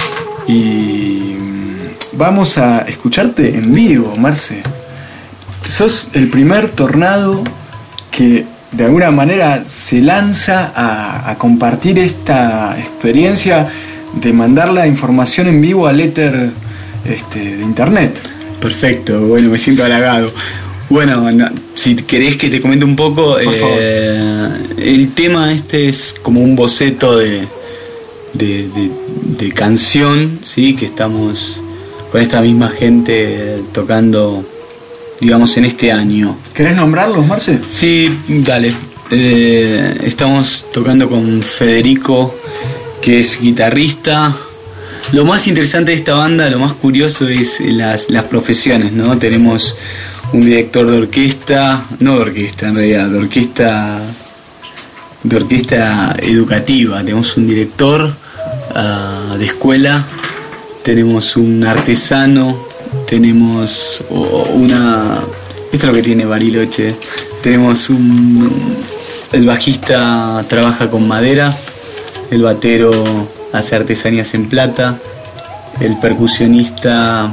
B: Y vamos a escucharte en vivo, Marce. Sos el primer tornado que de alguna manera se lanza a, a compartir esta experiencia de mandar la información en vivo al éter este, de internet.
C: Perfecto, bueno, me siento halagado. Bueno, no, si querés que te comente un poco,
B: Por favor.
C: Eh, el tema este es como un boceto de, de, de, de canción, ¿sí? Que estamos con esta misma gente tocando, digamos, en este año.
B: ¿Querés nombrarlos, Marce?
C: Sí, dale. Eh, estamos tocando con Federico, que es guitarrista. Lo más interesante de esta banda, lo más curioso es las, las profesiones, ¿no? Tenemos un director de orquesta, no de orquesta en realidad, de orquesta, de orquesta educativa. Tenemos un director uh, de escuela, tenemos un artesano, tenemos una... Esto es lo que tiene Bariloche. Tenemos un... El bajista trabaja con madera, el batero hace artesanías en plata, el percusionista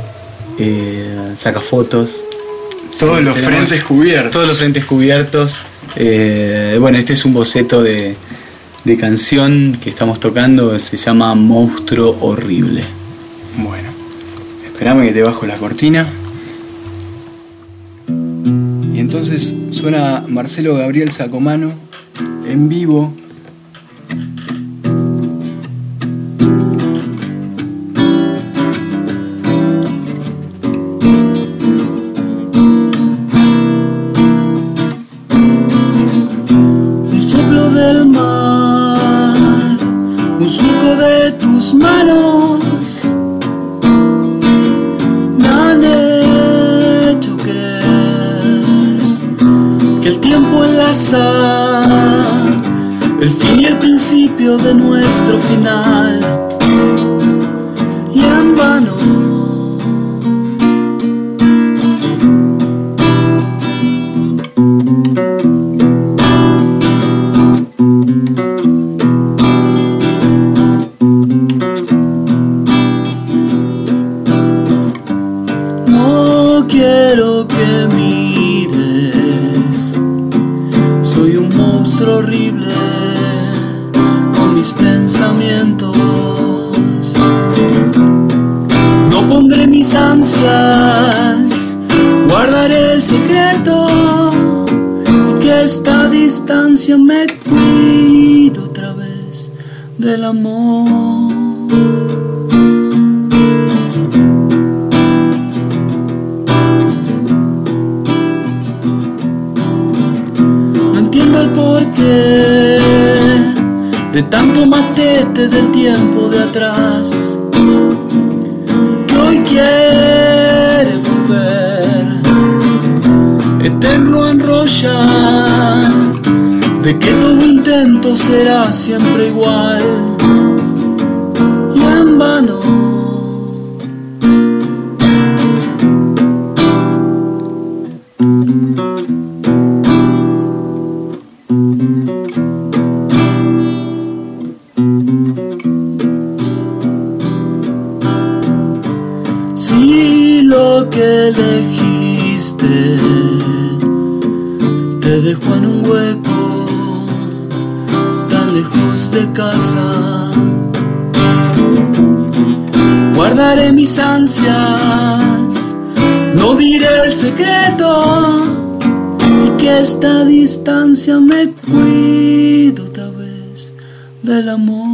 C: eh, saca fotos.
B: Todos
C: Sí,
B: los
C: tenemos
B: frentes cubiertos.
C: Todos los frentes cubiertos. Eh, bueno, este es un boceto de, de canción que estamos tocando, se llama Monstruo Horrible.
B: Bueno, esperame que te bajo la cortina. Y entonces suena Marcelo Gabriel Sacomano en vivo.
E: Un soplo del mar, un surco de tus manos me han hecho creer que el tiempo enlaza el fin y el principio de nuestro final, y en vano no quiero que mires, soy un monstruo horrible con mis pensamientos. No pondré mis ansias, guardaré el secreto, y que esta distancia me cuide otra vez del amor. No entiendo el porqué de tanto matete del tiempo de atrás, que hoy quiere volver, eterno enrollar, de que todo intento será siempre igual, y en vano. Si lo que elegiste te dejó en un hueco tan lejos de casa, guardaré mis ansias, no diré el secreto, y que esta distancia me cuide otra vez del amor.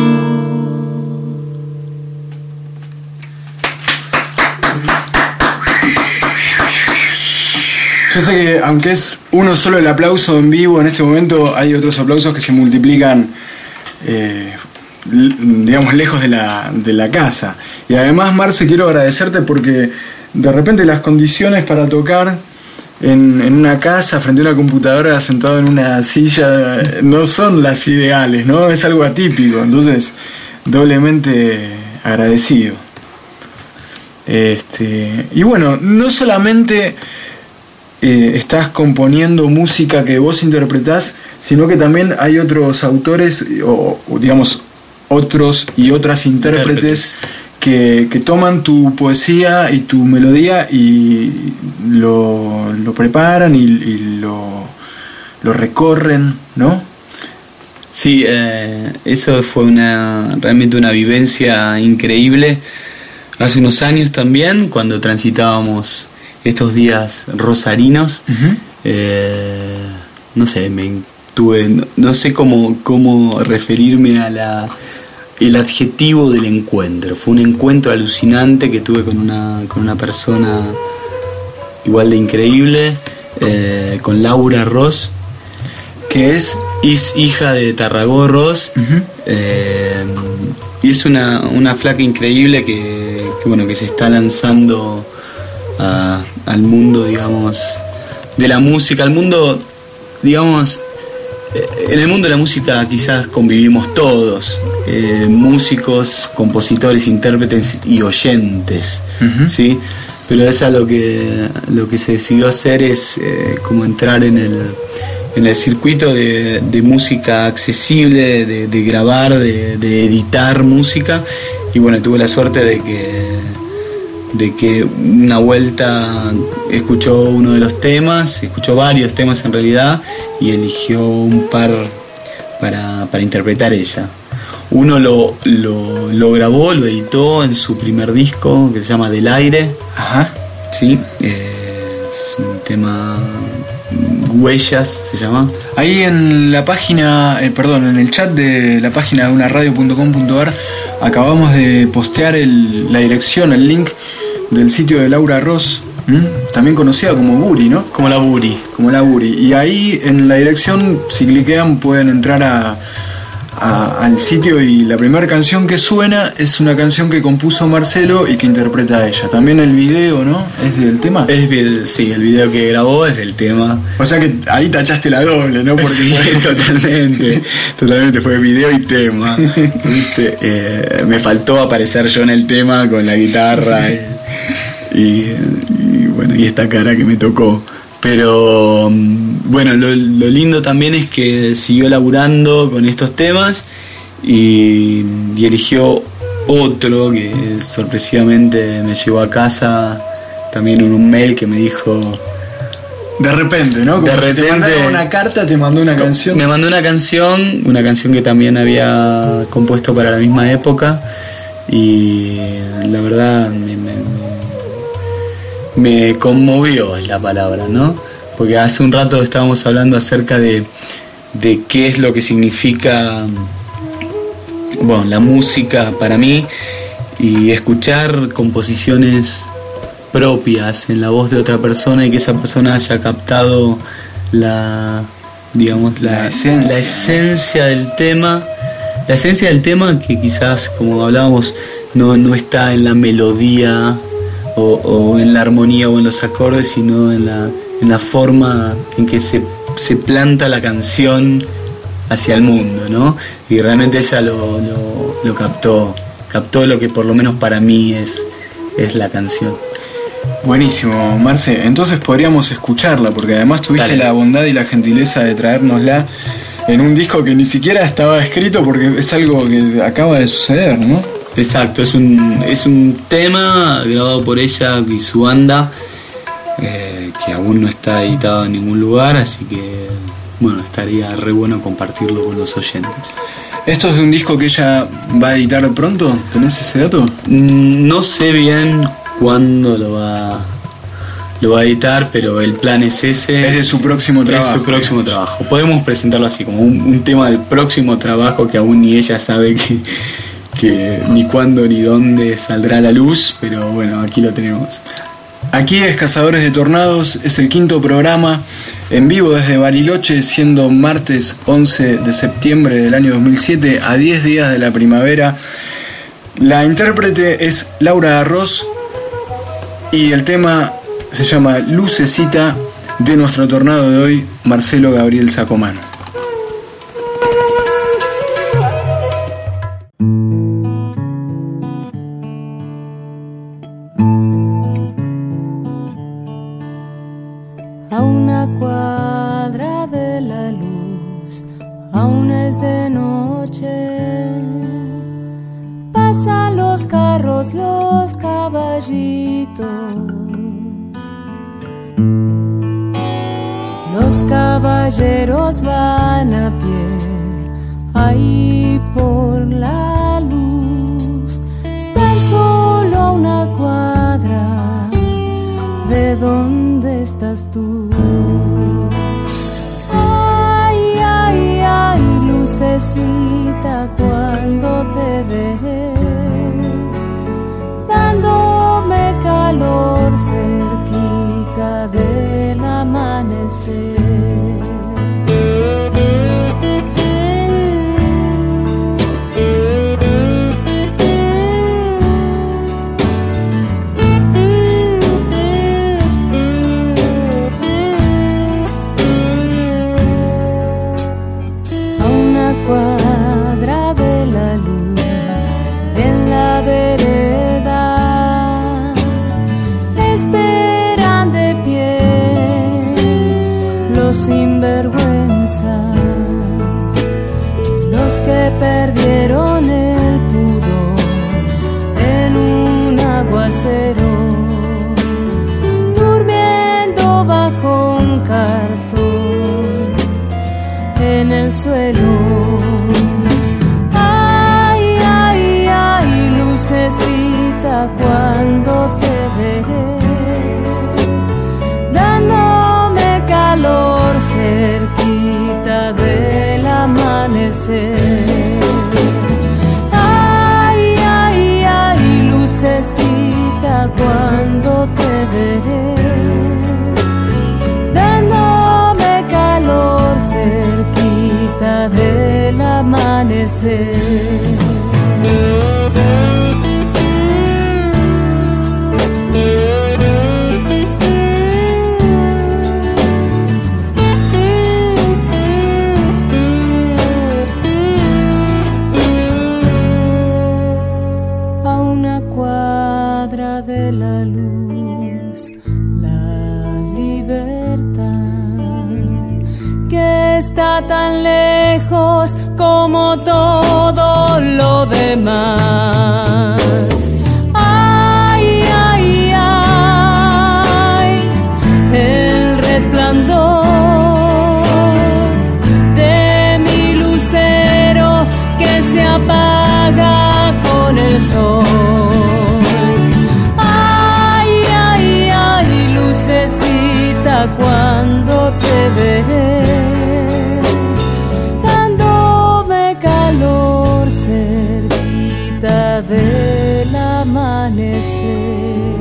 B: Yo sé que aunque es uno solo el aplauso en vivo en este momento, hay otros aplausos que se multiplican, eh, digamos, lejos de la, de la casa. Y además, Marce, quiero agradecerte porque de repente las condiciones para tocar en, en una casa, frente a una computadora, sentado en una silla, no son las ideales, ¿no? Es algo atípico, entonces doblemente agradecido. Este, y bueno, no solamente Eh, estás componiendo música que vos interpretás, sino que también hay otros autores, o, o digamos, otros y otras intérpretes que, que toman tu poesía y tu melodía y lo, lo preparan y, y lo, lo recorren, ¿no?
C: Sí, eh, eso fue una realmente una vivencia increíble. Hace unos años también, cuando transitábamos estos días rosarinos, uh-huh. eh, no sé, me tuve, no, no sé cómo, cómo referirme a la el adjetivo del encuentro. Fue un encuentro alucinante que tuve con una, con una persona igual de increíble, eh, con Laura Ross, que es, es hija de Tarragó Ross, uh-huh. eh, y es una, una flaca increíble que, que bueno, que se está lanzando A, al mundo, digamos, de la música, al mundo, digamos, en el mundo de la música quizás convivimos todos, eh, músicos, compositores, intérpretes y oyentes, uh-huh. ¿sí? Pero esa lo que lo que se decidió hacer es eh, como entrar en el en el circuito de, de música accesible, de, de grabar, de, de editar música, y bueno, tuve la suerte de que de que una vuelta escuchó uno de los temas, escuchó varios temas en realidad, y eligió un par para, para interpretar ella. Uno lo, lo, lo grabó, lo editó en su primer disco, que se llama Del Aire.
B: Ajá.
C: Sí, eh, es un tema Huellas se llama.
B: Ahí en la página, eh, perdón, en el chat de la página de una radio punto com punto a r acabamos de postear el, la dirección, el link del sitio de Laura Ross, ¿m? También conocida como Buri, ¿no?
C: Como la Buri.
B: Como la Buri. Y ahí en la dirección, si cliquean, pueden entrar a, a, al sitio y la primera canción que suena es una canción que compuso Marcelo y que interpreta a ella. También el video, ¿no? ¿Es del tema?
C: Es bien, sí, el video que grabó es del tema.
B: O sea que ahí tachaste la doble, ¿no? Porque
C: sí, totalmente, totalmente fue video y tema. ¿Viste? Eh, me faltó aparecer yo en el tema con la guitarra y, y, y bueno, y esta cara que me tocó. Pero bueno, lo, lo lindo también es que siguió laburando con estos temas y, y eligió otro que sorpresivamente me llegó a casa también en un mail que me dijo...
B: De repente, ¿no? Como
C: de
B: si
C: repente,
B: te mandaba una carta, te mandó una canción.
C: Me mandó una canción, una canción que también había compuesto para la misma época y la verdad me, me, me, me conmovió, es la palabra, ¿no? Porque hace un rato estábamos hablando acerca de, de qué es lo que significa, bueno, la música para mí, y escuchar composiciones propias en la voz de otra persona y que esa persona haya captado la, digamos, la,
B: la, esencia.
C: la esencia del tema, la esencia del tema que quizás, como hablábamos, no, no está en la melodía o, o en la armonía o en los acordes, sino en la, en la forma en que se, se planta la canción hacia el mundo, ¿no? Y realmente ella lo, lo, lo captó, captó lo que por lo menos para mí es, es la canción.
B: Buenísimo, Marce. Entonces podríamos escucharla, porque además tuviste Dale. la bondad y la gentileza de traérnosla en un disco que ni siquiera estaba escrito, porque es algo que acaba de suceder, ¿no?
C: Exacto, es un, es un tema grabado por ella y su banda, eh, que aún no está editado en ningún lugar, así que bueno, estaría re bueno compartirlo con los oyentes.
B: ¿Esto es de un disco que ella va a editar pronto? ¿Tenés ese dato?
C: No sé bien cuándo lo va lo va a editar, pero el plan es ese.
B: Es de su próximo trabajo.
C: Es su próximo digamos. trabajo. Podemos presentarlo así, como un, un tema del próximo trabajo que aún ni ella sabe que, que ni cuándo ni dónde saldrá a la luz, pero bueno, aquí lo tenemos.
B: Aquí es Cazadores de Tornados, es el quinto programa en vivo desde Bariloche, siendo martes once de septiembre del año dos mil siete, a diez días de la primavera. La intérprete es Laura Ross y el tema se llama Lucecita, de nuestro tornado de hoy, Marcelo Gabriel Sacomano.
F: A una cuadra de la luz, aún es de noche, pasan los carros, los caballitos. Los caballeros van a pie, ahí por la luz, tan solo a una cuadra de donde estás tú. Ay, ay, ay, lucecita, cuando te veré, dándome calor cerquita del amanecer. A una cuadra de la luz, en la vereda, esperan de pie los sinvergüenzas, los que perdieron el pudor en un aguacero, durmiendo bajo un cartón en el suelo. Ay, ay, ay, lucecita, cuando te veré, dándome calor amanecer. De la luz, la libertad que está tan lejos como todo lo demás. Ay, ay, ay, el resplandor de mi lucero que se apaga con el sol. Cuando te veré, dándome calor cerquita del amanecer.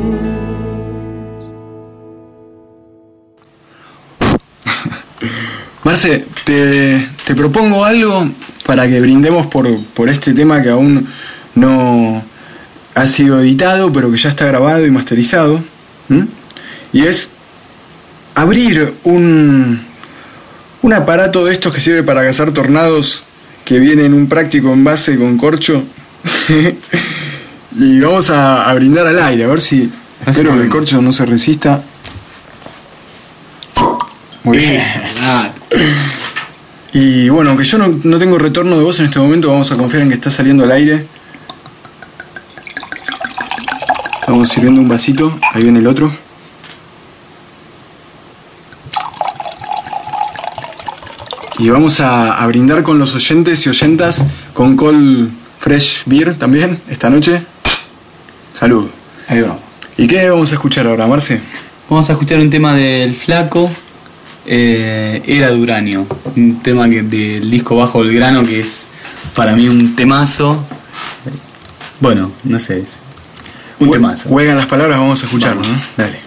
B: Marce, te, te propongo algo para que brindemos por, por este tema que aún no ha sido editado, pero que ya está grabado y masterizado. ¿Mm? Y es abrir un, un aparato de estos que sirve para cazar tornados, que viene en un práctico envase con corcho. Y vamos a, a brindar al aire, a ver si... Así espero que el corcho no se resista. Muy bien. Y bueno, aunque yo no, no tengo retorno de voz en este momento, vamos a confiar en que está saliendo al aire. Estamos sirviendo un vasito, ahí viene el otro. Y vamos a, a brindar con los oyentes y oyentas con Cold Fresh Beer también esta noche. Salud.
C: Ahí vamos.
B: ¿Y qué vamos a escuchar ahora, Marce?
C: Vamos a escuchar un tema del Flaco, eh, Era de Uranio. Un tema que, del disco Bajo el Grano, que es para mí un temazo. Bueno, no sé, es un
B: Hue-
C: temazo.
B: Juegan las palabras, vamos a escucharlo,
C: Vamos.
B: ¿no? Dale.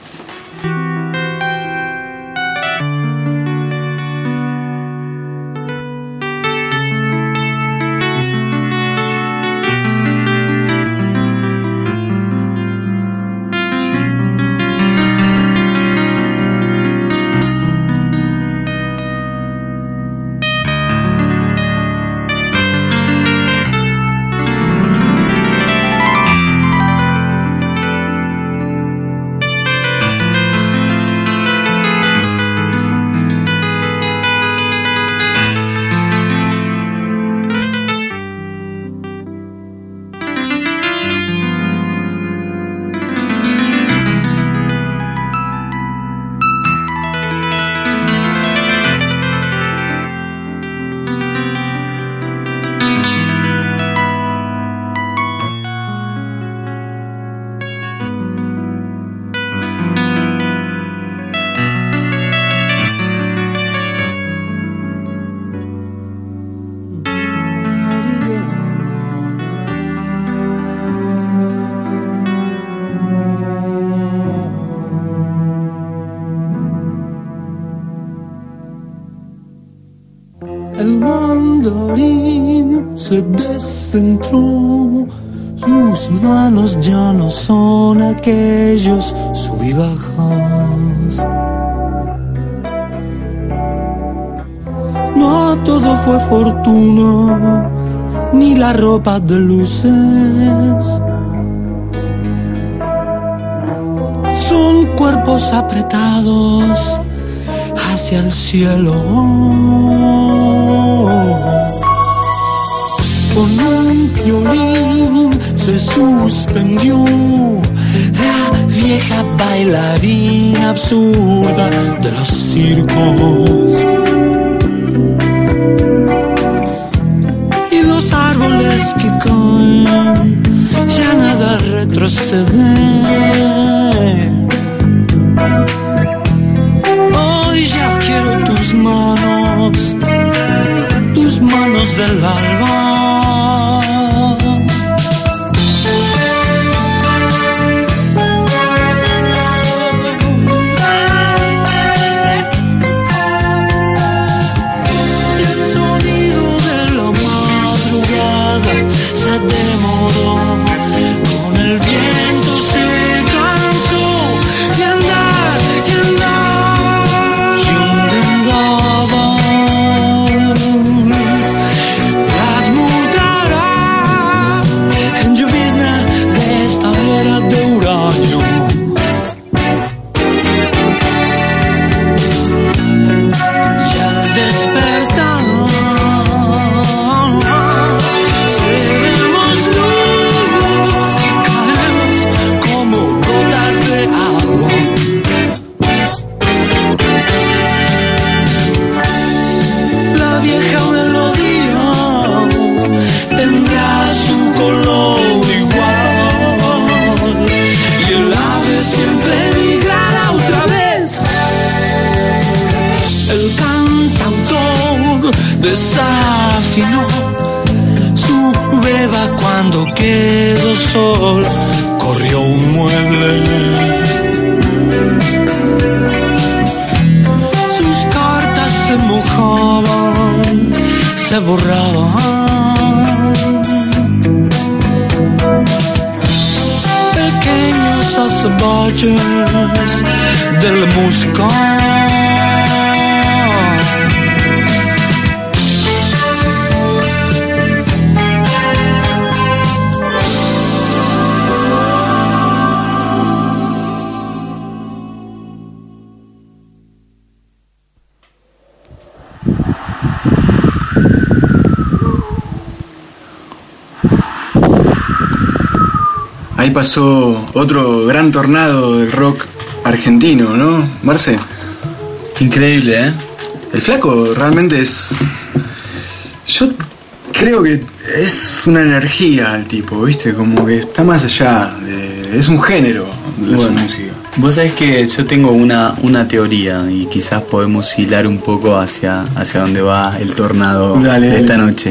D: El mandarín se descentró, sus manos ya no son aquellos sub y bajas. No todo fue fortuna, ni la ropa de luces. Son cuerpos apretados hacia el cielo. Con un violín se suspendió la vieja bailarina absurda de los circos. Y los árboles que caen, ya nada retrocede. Hoy ya quiero tus manos, tus manos del alba. El sonido de la mar. immaginò su beba cuando quedó sol, corrió un mueble. Sus cartas se mojaban, se borraban. Pequeños azabaches de la música.
B: Ahí pasó otro gran tornado del rock argentino, ¿no, Marce?
C: Increíble, ¿eh?
B: El Flaco realmente es... Yo creo que es una energía el tipo, ¿viste? Como que está más allá de... Es un género de
C: Bueno,
B: su música.
C: Vos sabés que yo tengo una, una teoría y quizás podemos hilar un poco hacia, hacia donde va el tornado
B: Dale,
C: de esta
B: dale.
C: noche.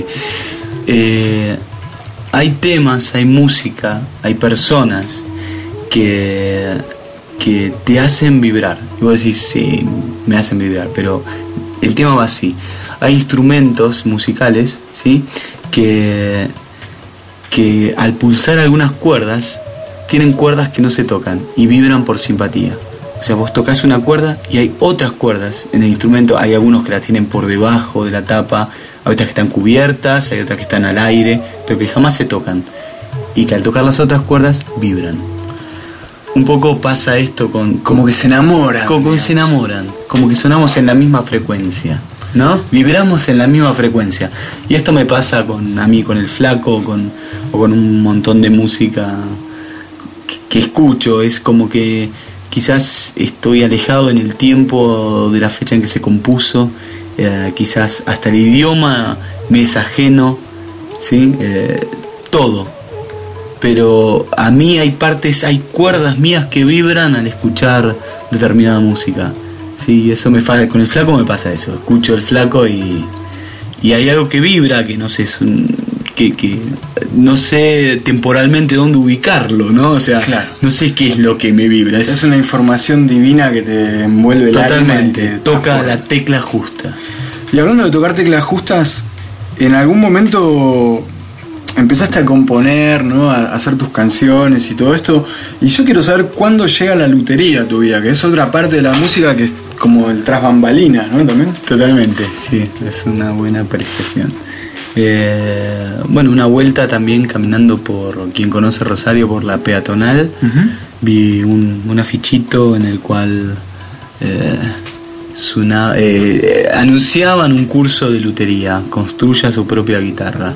C: Eh, hay temas, hay música, hay personas que, que te hacen vibrar. Y vos decís, sí, me hacen vibrar, pero el tema va así. Hay instrumentos musicales, ¿sí? que, que al pulsar algunas cuerdas, tienen cuerdas que no se tocan y vibran por simpatía. O sea, vos tocas una cuerda y hay otras cuerdas en el instrumento. Hay algunos que la tienen por debajo de la tapa, hay otras que están cubiertas, hay otras que están al aire, pero que jamás se tocan. Y que al tocar las otras cuerdas, vibran. Un poco pasa esto con...
B: Como que se enamoran.
C: Como que se enamoran, como que sonamos en la misma frecuencia, ¿no? Vibramos en la misma frecuencia. Y esto me pasa con a mí, con el Flaco, con, o con un montón de música que, que escucho. Es como que quizás estoy alejado en el tiempo de la fecha en que se compuso, eh, quizás hasta el idioma me es ajeno, ¿sí? Eh, todo. Pero a mí hay partes, hay cuerdas mías que vibran al escuchar determinada música. Sí, eso me pasa, con el Flaco me pasa eso. Escucho el Flaco y, y hay algo que vibra, que no sé, es un, que, que no sé temporalmente dónde ubicarlo, ¿no? O sea,
B: Claro.
C: no sé qué es lo que me vibra. Es,
B: Es una información divina que te envuelve el alma y
C: totalmente,
B: te
C: toca
B: transporta.
C: la tecla justa.
B: Y hablando de tocar teclas justas, en algún momento empezaste a componer, ¿no? A hacer tus canciones y todo esto. Y yo quiero saber cuándo llega la lutería a tu vida, que es otra parte de la música que es como el tras bambalinas, ¿no? También.
C: Totalmente, sí, es una buena apreciación. Eh, bueno, una vuelta también caminando por, quien conoce Rosario, por la peatonal,
B: Uh-huh.
C: vi un, un afichito en el cual eh, suna- eh, anunciaban un curso de lutería, construya su propia guitarra.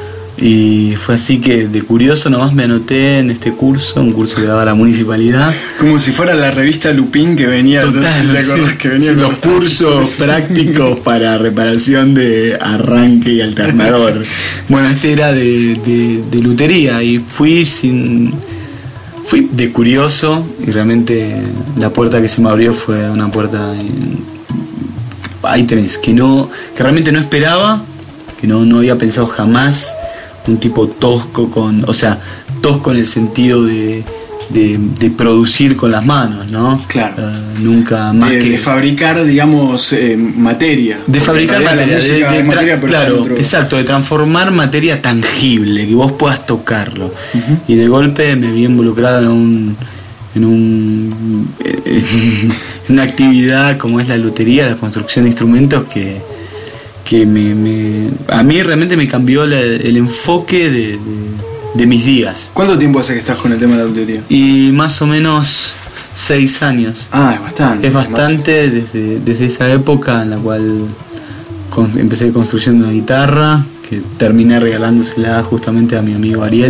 C: Y fue así que de curioso nomás me anoté en este curso, un curso que daba la municipalidad.
B: Como si fuera la revista Lupín que venía, no sé si te acordás
C: sí,
B: que venía
C: sí,
B: con
C: los cursos prácticos para reparación de arranque y alternador. Bueno, este era de, de, de lutería y fui sin... Fui de curioso y realmente la puerta que se me abrió fue una puerta... En, ahí tenés, que, no, que realmente no esperaba, que no, no había pensado jamás. Un tipo tosco, con, o sea, tosco en el sentido de, de, de producir con las manos, ¿no?
B: Claro.
C: Uh, nunca más
B: de,
C: que...
B: de fabricar, digamos, eh, materia.
C: De
B: Porque
C: fabricar
B: en realidad
C: materia,
B: la
C: de,
B: música
C: de
B: es
C: tra-
B: materia, pero
C: claro,
B: dentro-
C: exacto, de transformar materia tangible, que vos puedas tocarlo. Uh-huh. Y de golpe me vi involucrado en un en un en una actividad como es la lutería, la construcción de instrumentos que que me, me a mí realmente me cambió la, el enfoque de, de, de mis días.
B: ¿Cuánto tiempo hace que estás con el tema de la lutería?
C: Y más o menos seis años.
B: Ah, es bastante.
C: Es bastante desde, desde esa época en la cual con, empecé construyendo una guitarra, que terminé regalándosela justamente a mi amigo Ariel,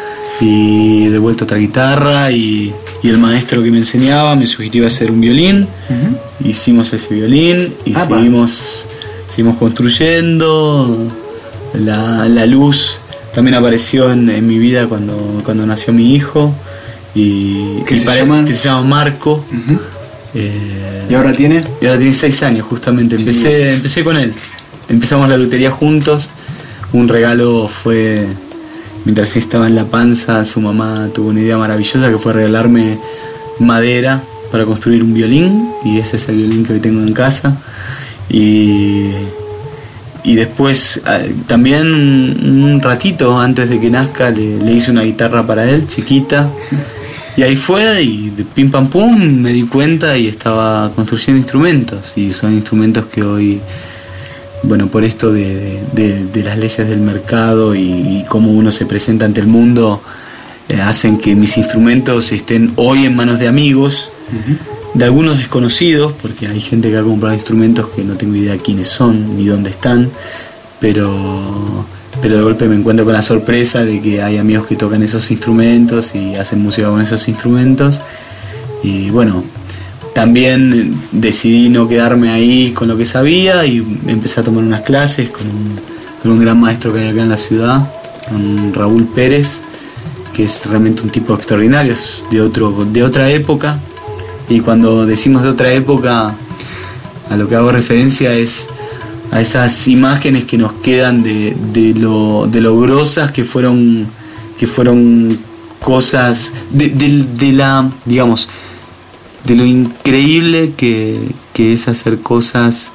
C: y de vuelta otra guitarra, y, y el maestro que me enseñaba me sugirió hacer un violín. Uh-huh. Hicimos ese violín y Apa. seguimos seguimos construyendo. La, la luz también apareció en, en mi vida cuando, cuando nació mi hijo, y,
B: ¿Qué
C: y
B: se
C: pare,
B: llama?
C: que se llama Marco.
B: Uh-huh.
C: eh,
B: ¿Y ahora tiene?
C: Y ahora tiene seis años justamente. Empecé, sí. empecé con él. Empezamos la lutería juntos. un regalo fue, mientras estaba en la panza, su mamá tuvo una idea maravillosa que fue regalarme madera para construir un violín, y ese es el violín que hoy tengo en casa. Y, y después también un ratito antes de que nazca le, le hice una guitarra para él, chiquita, y ahí fue, y de pim pam pum me di cuenta y estaba construyendo instrumentos, y son instrumentos que hoy, bueno, por esto de, de, de las leyes del mercado y, y cómo uno se presenta ante el mundo, eh, hacen que mis instrumentos estén hoy en manos de amigos, uh-huh. de algunos desconocidos, porque hay gente que ha comprado instrumentos que no tengo idea quiénes son ni dónde están, pero, pero de golpe me encuentro con la sorpresa de que hay amigos que tocan esos instrumentos y hacen música con esos instrumentos. Y bueno, también decidí no quedarme ahí con lo que sabía y empecé a tomar unas clases con un, con un gran maestro que hay acá en la ciudad, con Raúl Pérez, que es realmente un tipo extraordinario, es de, otro, de otra época. Y cuando decimos de otra época, a lo que hago referencia es a esas imágenes que nos quedan de, de, lo, de lo grosas que fueron, que fueron cosas, de, de, de la, digamos, de lo increíble que, que es hacer cosas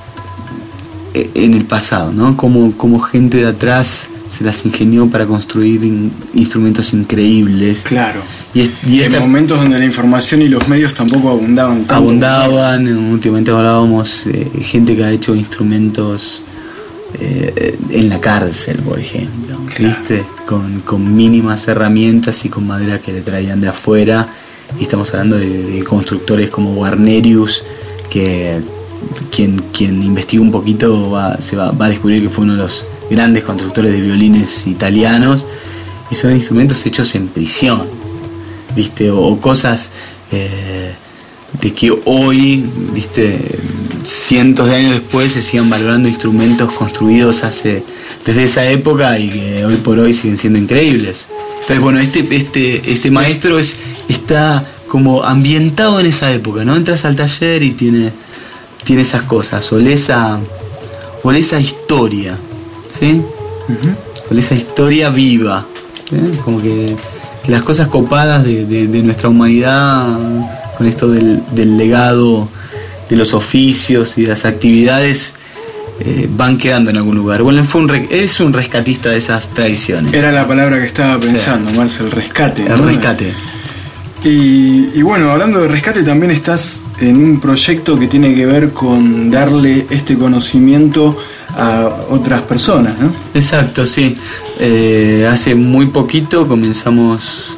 C: en el pasado, ¿no? Como, como gente de atrás se las ingenió para construir in, instrumentos increíbles.
B: Claro.
C: Y, es, y esta,
B: en momentos donde la información y los medios tampoco abundaban tanto.
C: Abundaban, últimamente hablábamos de gente que ha hecho instrumentos eh, en la cárcel, por ejemplo, claro. ¿Viste? Con, con mínimas herramientas y con madera que le traían de afuera. Y estamos hablando de, de constructores como Guarnerius, que quien, quien investiga un poquito va, se va, va a descubrir que fue uno de los grandes constructores de violines italianos, y son instrumentos hechos en prisión, ¿viste? O, o cosas eh, de que hoy, ¿viste? Cientos de años después se sigan valorando instrumentos construidos hace desde esa época y que hoy por hoy siguen siendo increíbles. Entonces, bueno, este, este, este maestro es, está como ambientado en esa época, ¿no? Entras al taller y tiene, tiene esas cosas, o esa, o esa historia, ¿sí? Uh-huh. O esa historia viva, ¿eh? Como que, que las cosas copadas de, de, de nuestra humanidad, con esto del, del legado, de los oficios y de las actividades, Eh, van quedando en algún lugar. Bueno, fue un re- es un rescatista de esas tradiciones.
B: Era la palabra que estaba pensando, sí. Marce, el rescate.
C: El
B: ¿no?
C: rescate.
B: Y, y bueno, hablando de rescate, también estás en un proyecto que tiene que ver con darle este conocimiento a otras personas, ¿no?
C: Exacto, sí. Eh, hace muy poquito comenzamos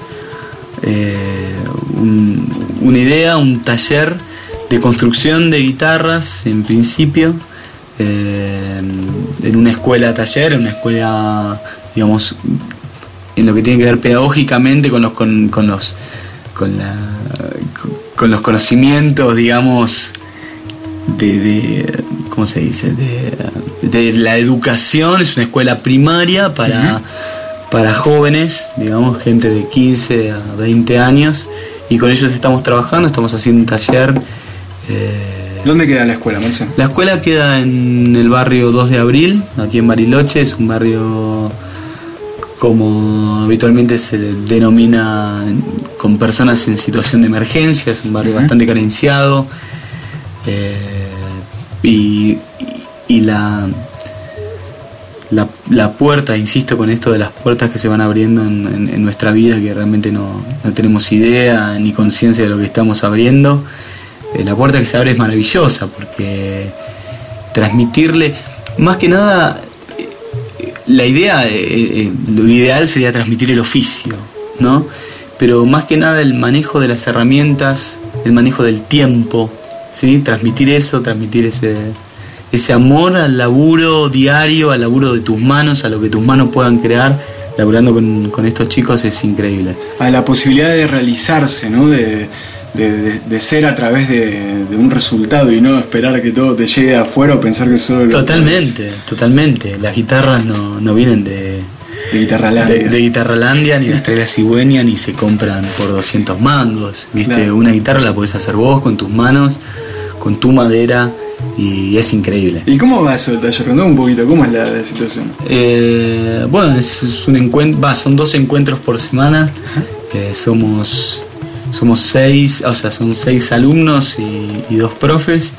C: eh, un, una idea, un taller de construcción de guitarras, en principio. Eh, en una escuela taller, una escuela, digamos, en lo que tiene que ver pedagógicamente con los con, con los con la con los conocimientos, digamos, de, de ¿cómo se dice? de, de la educación. Es una escuela primaria para, uh-huh. para jóvenes, digamos, gente de quince a veinte años, y con ellos estamos trabajando, estamos haciendo un taller. eh,
B: ¿Dónde queda la escuela, Marcelo?
C: La escuela queda en el barrio dos de abril, aquí en Bariloche. Es un barrio, como habitualmente se denomina, con personas en situación de emergencia. Es un barrio uh-huh. bastante carenciado. Eh, y, y la, la, la puerta, insisto con esto de las puertas que se van abriendo en, en, en nuestra vida, que realmente no, no tenemos idea ni conciencia de lo que estamos abriendo. La puerta que se abre es maravillosa, porque transmitirle, más que nada, la idea, eh, lo ideal sería transmitir el oficio, ¿no? Pero más que nada el manejo de las herramientas, el manejo del tiempo, ¿sí? Transmitir eso, transmitir ese, ese amor al laburo diario, al laburo de tus manos, a lo que tus manos puedan crear. Laburando con, con estos chicos es increíble.
B: A la posibilidad de realizarse, ¿no? De, de, de, de ser a través de, de un resultado y no esperar a que todo te llegue de afuera o pensar que solo lo
C: Totalmente, puedes. Totalmente. Las guitarras no, no vienen de,
B: de Guitarralandia.
C: De, de Guitarralandia, ni las trae la cigüeña, ni se compran por doscientos mangos. ¿Viste?
B: Claro.
C: Una guitarra la podés hacer vos con tus manos, con tu madera, y es increíble.
B: ¿Y cómo va eso el taller? Contame un poquito, ¿cómo es la, la situación?
C: Eh, bueno, es un encuentro, va, son dos encuentros por semana. Eh, somos somos seis, o sea, son seis alumnos y, y dos profes.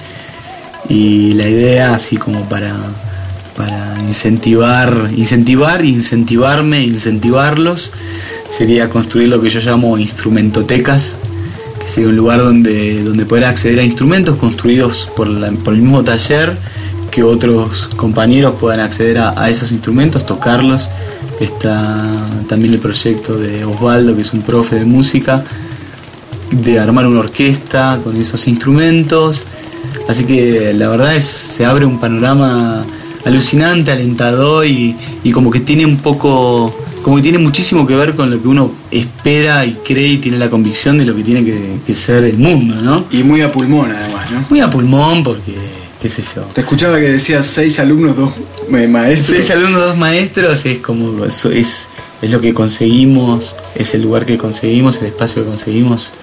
C: Y la idea, así como para, para incentivar, incentivar, incentivarme, incentivarlos, sería construir lo que yo llamo instrumentotecas, que sería un lugar donde, donde poder acceder a instrumentos construidos por, la, por el mismo taller, que otros compañeros puedan acceder a, a esos instrumentos, tocarlos. Está también el proyecto de Osvaldo, que es un profe de música, de armar una orquesta con esos instrumentos. Así que la verdad es se abre un panorama alucinante, alentador y, y como que tiene un poco, como que tiene muchísimo que ver con lo que uno espera y cree y tiene la convicción de lo que tiene que, que ser el mundo, ¿no?
B: Y muy a pulmón además, ¿no?
C: Muy a pulmón porque, qué sé yo.
B: Te escuchaba que decías seis alumnos, dos maestros.
C: Seis alumnos, dos maestros, es como, es, es, es lo que conseguimos, es el lugar que conseguimos, el espacio que conseguimos.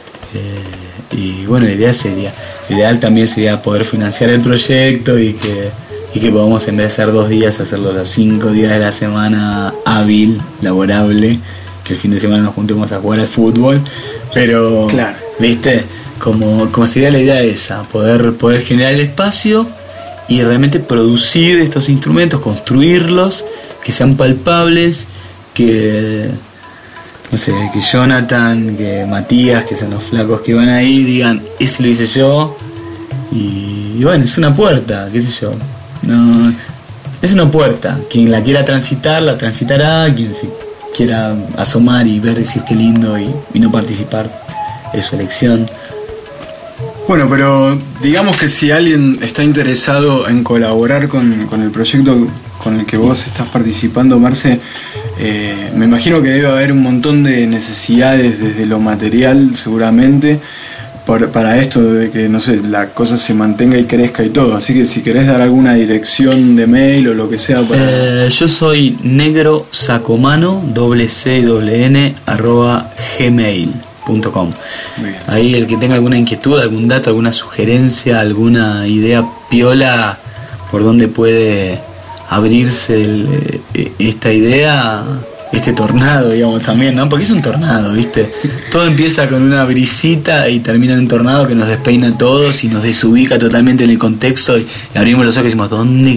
C: Eh, y bueno, la idea sería, lo ideal también sería poder financiar el proyecto y que, y que podamos, en vez de hacer dos días, hacerlo los cinco días de la semana hábil, laborable, que el fin de semana nos juntemos a jugar al fútbol, pero,
B: claro,
C: viste, como, como sería la idea esa, poder, poder generar el espacio y realmente producir estos instrumentos, construirlos, que sean palpables, que... no sé, que Jonathan, que Matías, que son los flacos que van ahí, digan, ese lo hice yo. Y, y bueno, es una puerta, qué sé yo. No, es una puerta. Quien la quiera transitar, la transitará. Quien se quiera asomar y ver, decir qué lindo y, y no participar, es su elección.
B: Bueno, pero digamos que si alguien está interesado en colaborar con, con el proyecto con el que vos estás participando, Marce, eh, me imagino que debe haber un montón de necesidades desde lo material, seguramente, por, para esto de que, no sé, la cosa se mantenga y crezca y todo. Así que si querés dar alguna dirección de mail o lo que sea para...
C: Eh, yo soy negro sacomano, doble c doble n, arroba gmail punto com. Ahí el que tenga alguna inquietud, algún dato, alguna sugerencia, alguna idea piola por donde puede abrirse el, esta idea, este tornado, digamos, también, ¿no? Porque es un tornado, ¿viste? Todo empieza con una brisita y termina en un tornado que nos despeina a todos y nos desubica totalmente en el contexto y abrimos los ojos y decimos, ¿dónde,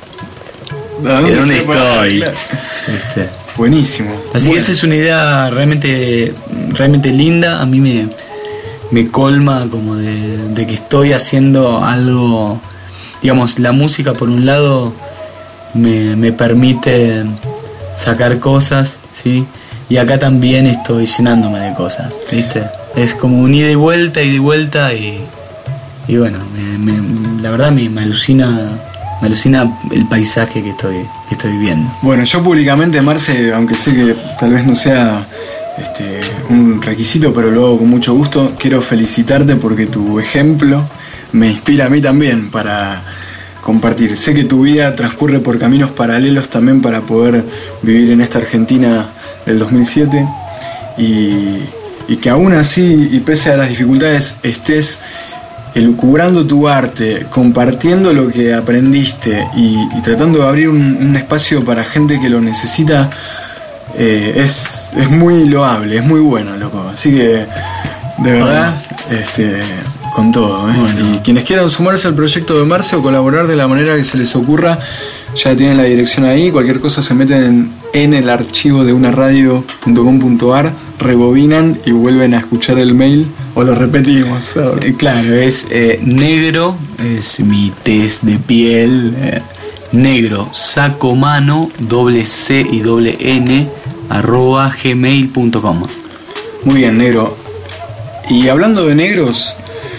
C: ¿de dónde estoy? ¿Viste?
B: Buenísimo.
C: Así
B: bueno.
C: que esa es una idea realmente, realmente linda. A mí me, me colma como de, de que estoy haciendo algo, digamos, la música por un lado me, me permite sacar cosas, ¿sí? Y acá también estoy llenándome de cosas, ¿viste? Es como un ida y vuelta, ida y vuelta y, y bueno, me, me, la verdad me, me alucina... Me alucina el paisaje que estoy, que estoy viviendo.
B: Bueno, yo públicamente, Marce, aunque sé que tal vez no sea este, un requisito, pero lo hago con mucho gusto, quiero felicitarte porque tu ejemplo me inspira a mí también para compartir. Sé que tu vida transcurre por caminos paralelos también para poder vivir en esta Argentina del dos mil siete y, y que aún así, y pese a las dificultades, estés elucubrando tu arte, compartiendo lo que aprendiste y, y tratando de abrir un, un espacio para gente que lo necesita, eh, es, es muy loable, es muy bueno, loco. Así que, de verdad, este, con todo, ¿eh? Bueno. Y quienes quieran sumarse al proyecto de Marce o colaborar de la manera que se les ocurra, ya tienen la dirección ahí. Cualquier cosa se meten en, en el archivo de unaradio punto com punto ar, rebobinan y vuelven a escuchar el mail o lo repetimos.
C: Eh, claro, es eh, negro, es mi test de piel, eh, negro, sacomano, doble C y doble N, arroba gmail punto com.
B: Muy bien, negro. Y hablando de negros,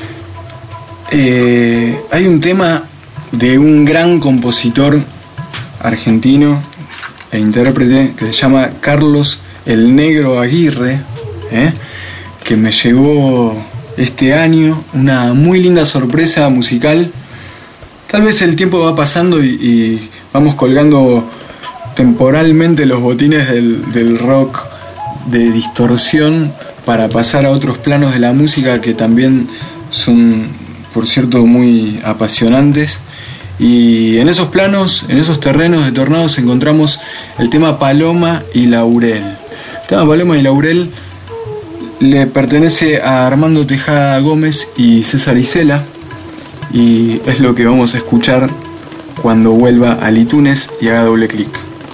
B: eh, hay un tema de un gran compositor argentino e intérprete que se llama Carlos el Negro Aguirre, ¿eh? que me llegó este año, una muy linda sorpresa musical. Tal vez el tiempo va pasando y, y vamos colgando temporalmente los botines del, del rock de distorsión para pasar a otros planos de la música que también son por cierto, muy apasionantes. Y en esos planos, en esos terrenos de Tornados encontramos el tema Paloma y Laurel. El tema Paloma y Laurel le pertenece a Armando Tejada Gómez y César Isela, y es lo que vamos a escuchar cuando vuelva al iTunes y haga doble clic.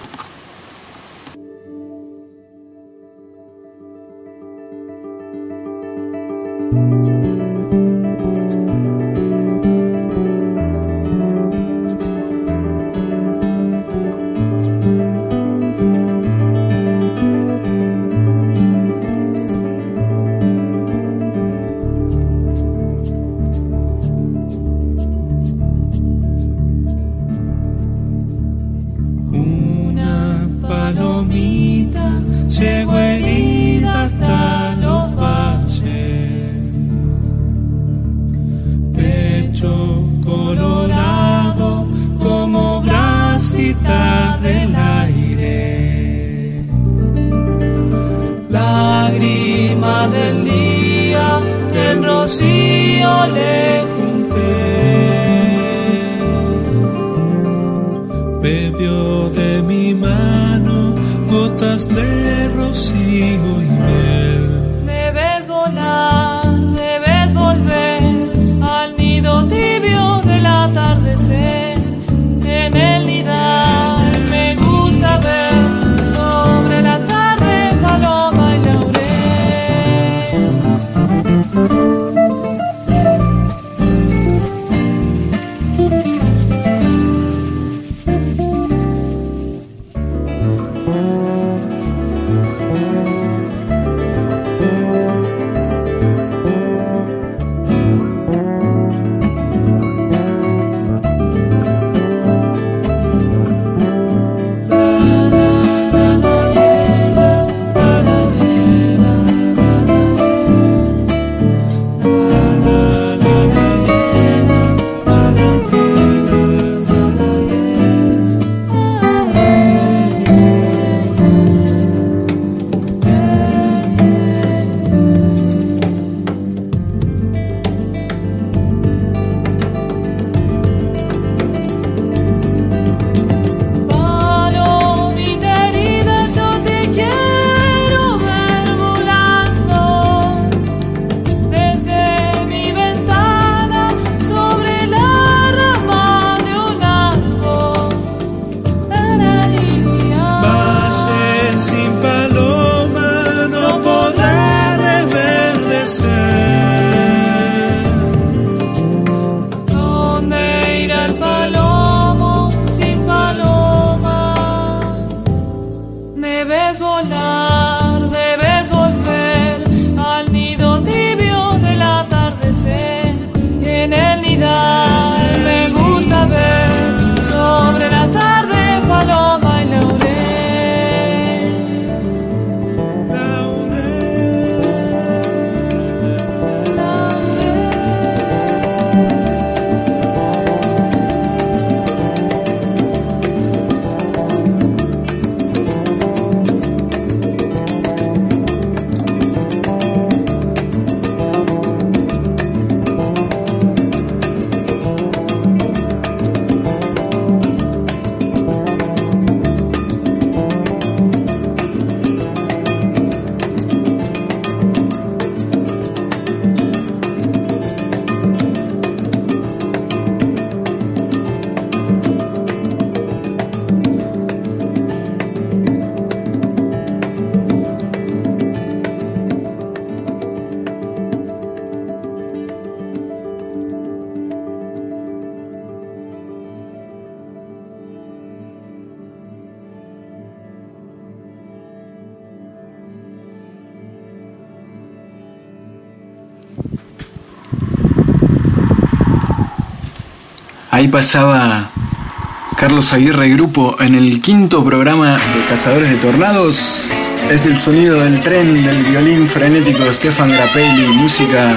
B: Ahí pasaba Carlos Aguirre Grupo en el quinto programa de Cazadores de Tornados. Es el sonido del tren, del violín frenético de Stefan Grappelli, música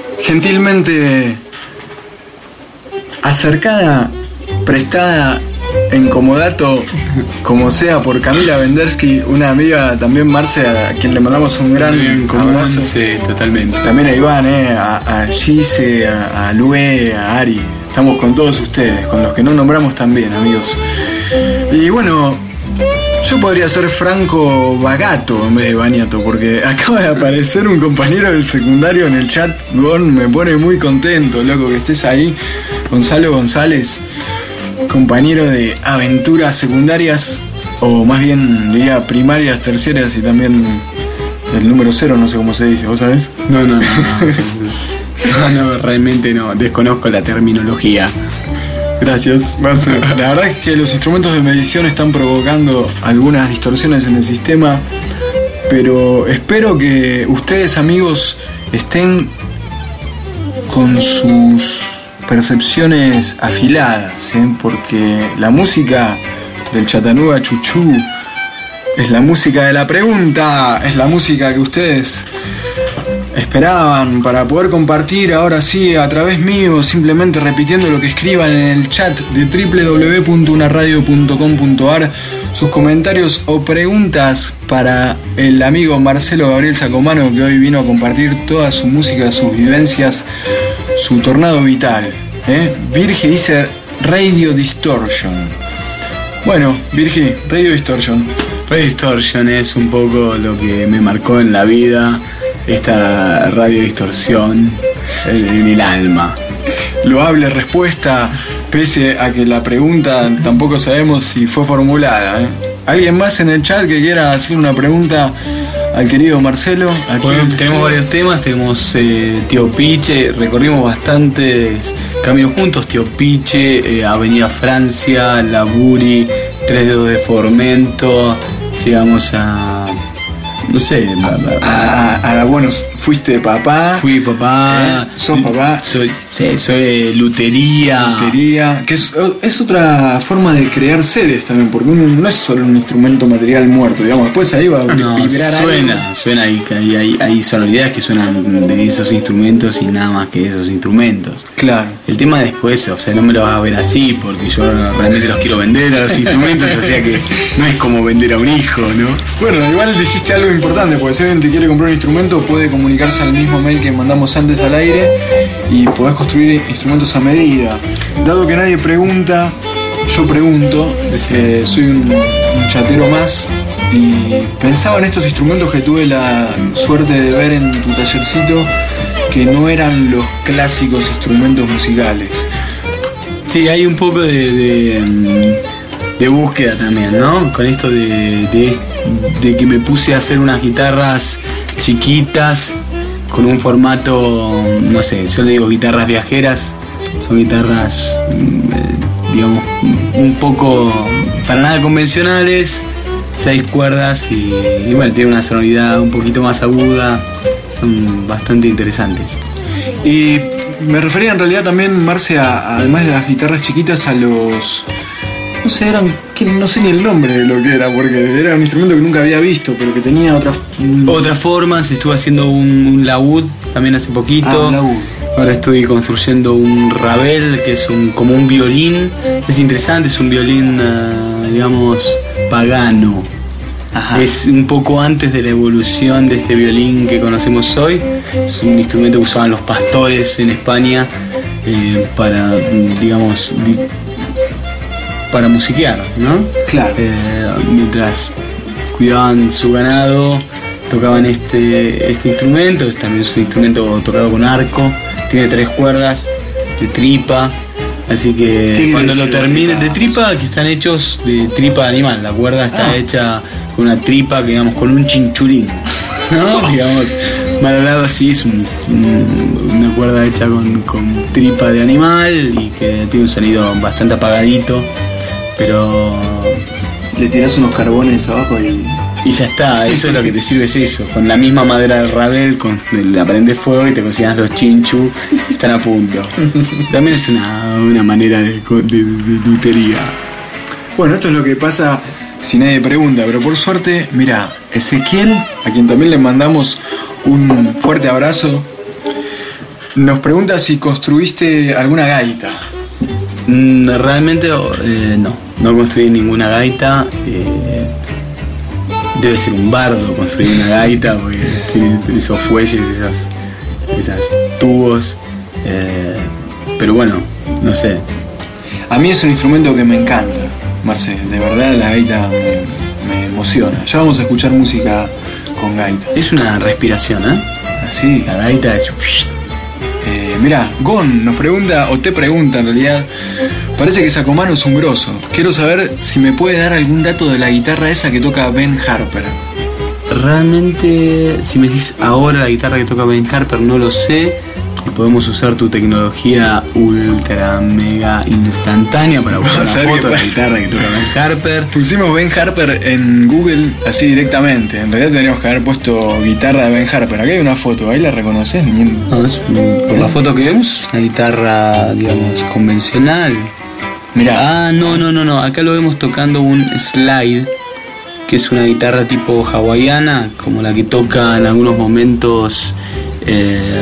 B: gentilmente acercada, prestada en comodato, como sea, por Camila Vendersky, una amiga también, Marce, a quien le mandamos un gran
C: en común,
B: abrazo.
C: sí, totalmente.
B: También a Iván, eh, a, a Gise, a, a Lue, a Ari. Estamos con todos ustedes, con los que no nombramos también, amigos. Y bueno, yo podría ser Franco Bagato en vez de Baniato, porque acaba de aparecer un compañero del secundario en el chat. Gon, me pone muy contento, loco, que estés ahí. Gonzalo González, compañero de aventuras secundarias, o más bien diría primarias, terciarias y también el número cero, no sé cómo se dice, ¿vos sabés?
C: No, no, no, no, no, no, realmente no, desconozco la terminología.
B: Gracias, Marce. La verdad es que los instrumentos de medición están provocando algunas distorsiones en el sistema, pero espero que ustedes, amigos, estén con sus percepciones afiladas, ¿eh? Porque la música del Chattanooga Chuchú es la música de la pregunta, es la música que ustedes esperaban para poder compartir ahora sí a través mío, simplemente repitiendo lo que escriban en el chat de doble u doble u doble u punto una radio punto com punto a r, sus comentarios o preguntas para el amigo Marcelo Gabriel Sacomano, que hoy vino a compartir toda su música, sus vivencias, su tornado vital. ¿eh? Virgi dice Radio Distortion. Bueno, Virgi, Radio Distortion.
C: Radio Distortion es un poco lo que me marcó en la vida, esta radio distorsión en el alma.
B: Loable respuesta, pese a que la pregunta tampoco sabemos si fue formulada. ¿eh? ¿Alguien más en el chat que quiera hacer una pregunta al querido Marcelo? Aquí
C: Bueno, tenemos varios temas, tenemos eh, Tío Piche, recorrimos bastantes caminos juntos, Tío Piche, eh, Avenida Francia, La Buri, Tres Dedos de Formento, llegamos a... no sé,
B: a, a, a, bueno, fuiste papá.
C: Fui papá.
B: ¿Eh? ¿Sos papá?
C: Soy, sí, soy lutería.
B: Lutería, que es, es otra forma de crear seres también, porque uno no es solo un instrumento material muerto, digamos, después ahí va a
C: no,
B: vibrar
C: suena,
B: algo.
C: Suena, hay, hay, hay, hay sonoridades que suenan de esos instrumentos y nada más que de esos instrumentos.
B: Claro.
C: El tema después, o sea, no me lo vas a ver así, porque yo realmente los quiero vender a los instrumentos, o sea que no es como vender a un hijo, ¿no?
B: Bueno, igual dijiste algo importante, porque si alguien te quiere comprar un instrumento puede comunicarse al mismo mail que mandamos antes al aire y podés construir instrumentos a medida. Dado que nadie pregunta, yo pregunto, eh, soy un, un chatero más y pensaba en estos instrumentos que tuve la suerte de ver en tu tallercito, que no eran los clásicos instrumentos musicales.
C: Sí, hay un poco de, de, de búsqueda también, ¿no? Con esto de, de, de que me puse a hacer unas guitarras chiquitas con un formato, no sé, yo le digo guitarras viajeras, son guitarras, digamos, un poco para nada convencionales, seis cuerdas y, y bueno, tiene una sonoridad un poquito más aguda, son bastante interesantes.
B: Y me refería en realidad también, Marce, a, además de las guitarras chiquitas, a los... no sé, eran, que no sé ni el nombre de lo que era, porque era un instrumento que nunca había visto, pero que tenía otras...
C: Otras formas, estuve haciendo un, un laúd también hace poquito.
B: Ah, un laúd.
C: Ahora estoy construyendo un rabel, que es un, como un violín. Es interesante, es un violín, uh, digamos, pagano. Ajá. Es un poco antes de la evolución de este violín que conocemos hoy. Es un instrumento que usaban los pastores en España eh, para, digamos, di- para musiquear, ¿no?
B: Claro.
C: Eh, mientras cuidaban su ganado, tocaban este, este instrumento. También es un instrumento tocado con arco, tiene tres cuerdas de tripa, así que cuando lo terminen, de tripa, que están hechos de tripa de animal, la cuerda está ah. hecha con una tripa, que, digamos, con un chinchulín, ¿no? Digamos, mal hablado así, es un, un, una cuerda hecha con, con tripa de animal y que tiene un sonido bastante apagadito, pero
B: le tirás unos carbones abajo y...
C: y ya está, eso es lo que te sirve, es eso, con la misma madera del rabel, con, la prendes fuego y te cocinas los chinchu, están a punto. También es una, una manera de, de, de lutería.
B: Bueno, esto es lo que pasa si nadie pregunta, pero por suerte, mira, Ezequiel, a quien también le mandamos un fuerte abrazo, nos pregunta si construiste alguna gaita.
C: Mm, realmente eh, no. no construí ninguna gaita. Eh, debe ser un bardo construir una gaita porque tiene esos fuelles, esos, esos tubos. Eh, pero bueno, no sé.
B: A mí es un instrumento que me encanta, Marce. De verdad la gaita me, me emociona. Ya vamos a escuchar música con gaitas.
C: Es una respiración, ¿eh?
B: Así.
C: La gaita es...
B: Eh, mirá, Gon nos pregunta, o te pregunta en realidad, parece que Sacomano es un grosso. Quiero saber si me puede dar algún dato de la guitarra esa que toca Ben Harper.
C: Realmente, si me decís ahora la guitarra que toca Ben Harper, no lo sé. Y podemos usar tu tecnología ultra mega instantánea para buscar una foto de la guitarra que toca Ben Harper.
B: Pusimos Ben Harper en Google así directamente. En realidad tendríamos que haber puesto guitarra de Ben Harper. Acá hay una foto, ¿ahí la reconoces?
C: No, es por la foto que vemos, una guitarra, digamos, convencional.
B: Mirá.
C: Ah, no, no, no, no. Acá lo vemos tocando un slide, que es una guitarra tipo hawaiana, como la que toca en algunos momentos eh,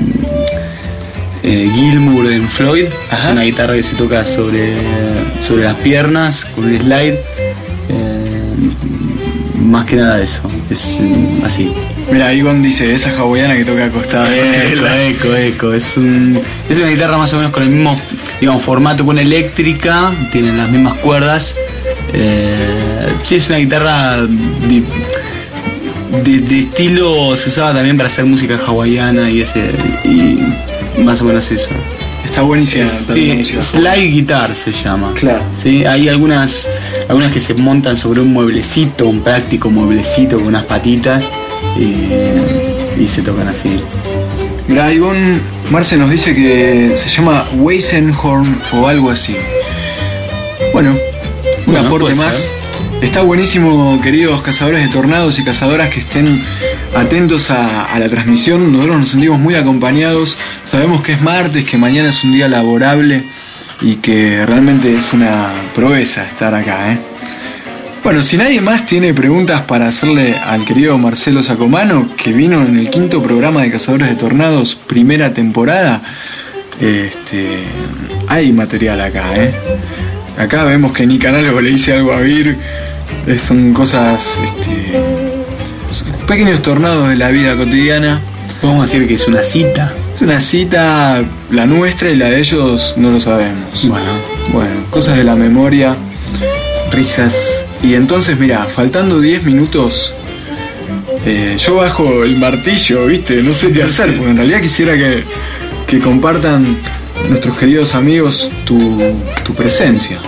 C: eh, Gilmour en Floyd. Ajá. Es una guitarra que se toca sobre, sobre las piernas con un slide. Eh, más que nada eso, es así.
B: Mira, Igon dice, esa hawaiana que toca acostada.
C: Eco, eco, eco. Es, un, es una guitarra más o menos con el mismo, digamos, formato que una eléctrica, tienen las mismas cuerdas. Eh, sí, es una guitarra de, de, de estilo, se usaba también para hacer música hawaiana y ese y más o menos eso.
B: Está buenísima.
C: Es, sí, slide guitar se llama.
B: Claro.
C: Sí, hay algunas, algunas que se montan sobre un mueblecito, un práctico mueblecito con unas patitas y, y se tocan así.
B: Mira, Ivonne Marce nos dice que se llama Weisenhorn o algo así. Bueno, un bueno, aporte más. Ser. Está buenísimo, queridos cazadores de tornados y cazadoras que estén atentos a, a la transmisión. Nosotros nos sentimos muy acompañados. Sabemos que es martes, que mañana es un día laborable y que realmente es una proeza estar acá, ¿eh? Bueno, si nadie más tiene preguntas para hacerle al querido Marcelo Sacomano, que vino en el quinto programa de Cazadores de Tornados, primera temporada, este, hay material acá, ¿eh? Acá vemos que Nick Análogo le dice algo a Vir. Son cosas, este, son pequeños tornados de la vida cotidiana.
C: Podemos decir que es una cita.
B: Es una cita, la nuestra y la de ellos no lo sabemos.
C: Bueno,
B: bueno, cosas de la memoria, risas. Y entonces, mirá, faltando diez minutos, eh, yo bajo el martillo, ¿viste? No sé qué hacer, porque en realidad quisiera que, que compartan nuestros queridos amigos tu, tu presencia.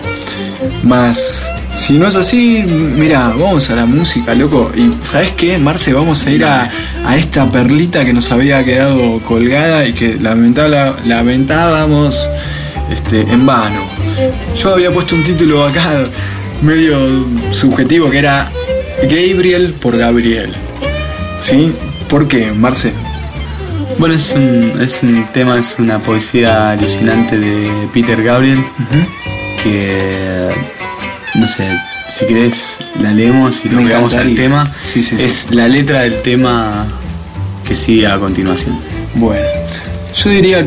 B: Más, si no es así, mira, vamos a la música, loco. Y ¿sabes qué, Marce? Vamos a ir a, a esta perlita que nos había quedado colgada y que lamentaba, lamentábamos este, en vano. Yo había puesto un título acá medio subjetivo que era Gabriel por Gabriel. ¿Sí? ¿Por qué, Marce?
C: Bueno, es un, es un tema, es una poesía alucinante de Peter Gabriel, uh-huh. que, no sé, si querés la leemos y lo pegamos al tema.
B: Sí, sí,
C: es
B: sí.
C: La letra del tema que sigue a continuación.
B: Bueno, yo diría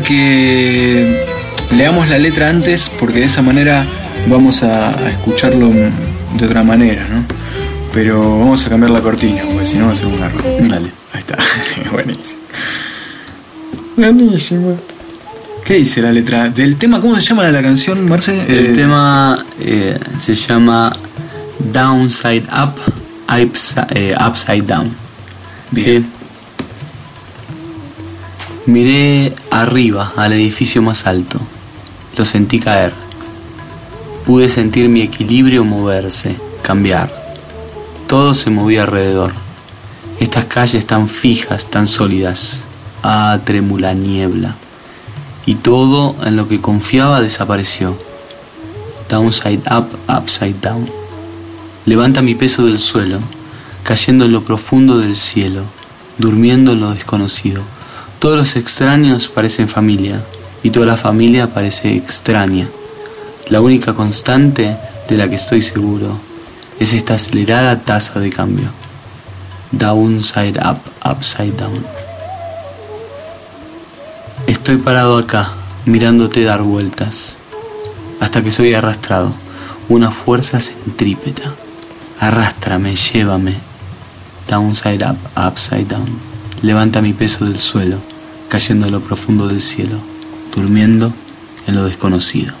B: que leamos la letra antes porque de esa manera vamos a, a escucharlo de otra manera, ¿no? Pero vamos a cambiar la cortina porque si no va a ser un garro.
C: Dale.
B: Ahí está, buenísimo. Buenísimo. ¿Qué dice la letra del tema? ¿Cómo se llama la canción, Marce?
C: El
B: eh...
C: tema eh, se llama Downside Up, upside, eh, Upside Down.
B: Bien.
C: ¿Sí? Miré arriba al edificio más alto. Lo sentí caer. Pude sentir mi equilibrio moverse, cambiar. Todo se movía alrededor. Estas calles tan fijas, tan sólidas. Ah, trémula niebla. Y todo en lo que confiaba desapareció. Downside up, upside down. Levanta mi peso del suelo, cayendo en lo profundo del cielo, durmiendo en lo desconocido. Todos los extraños parecen familia, y toda la familia parece extraña. La única constante de la que estoy seguro es esta acelerada tasa de cambio. Downside up, upside down. Estoy parado acá, mirándote dar vueltas, hasta que soy arrastrado. una fuerza centrípeta. Arrástrame, llévame. Downside up, upside down. Levanta mi peso del suelo, cayendo a lo profundo del cielo, durmiendo en lo desconocido.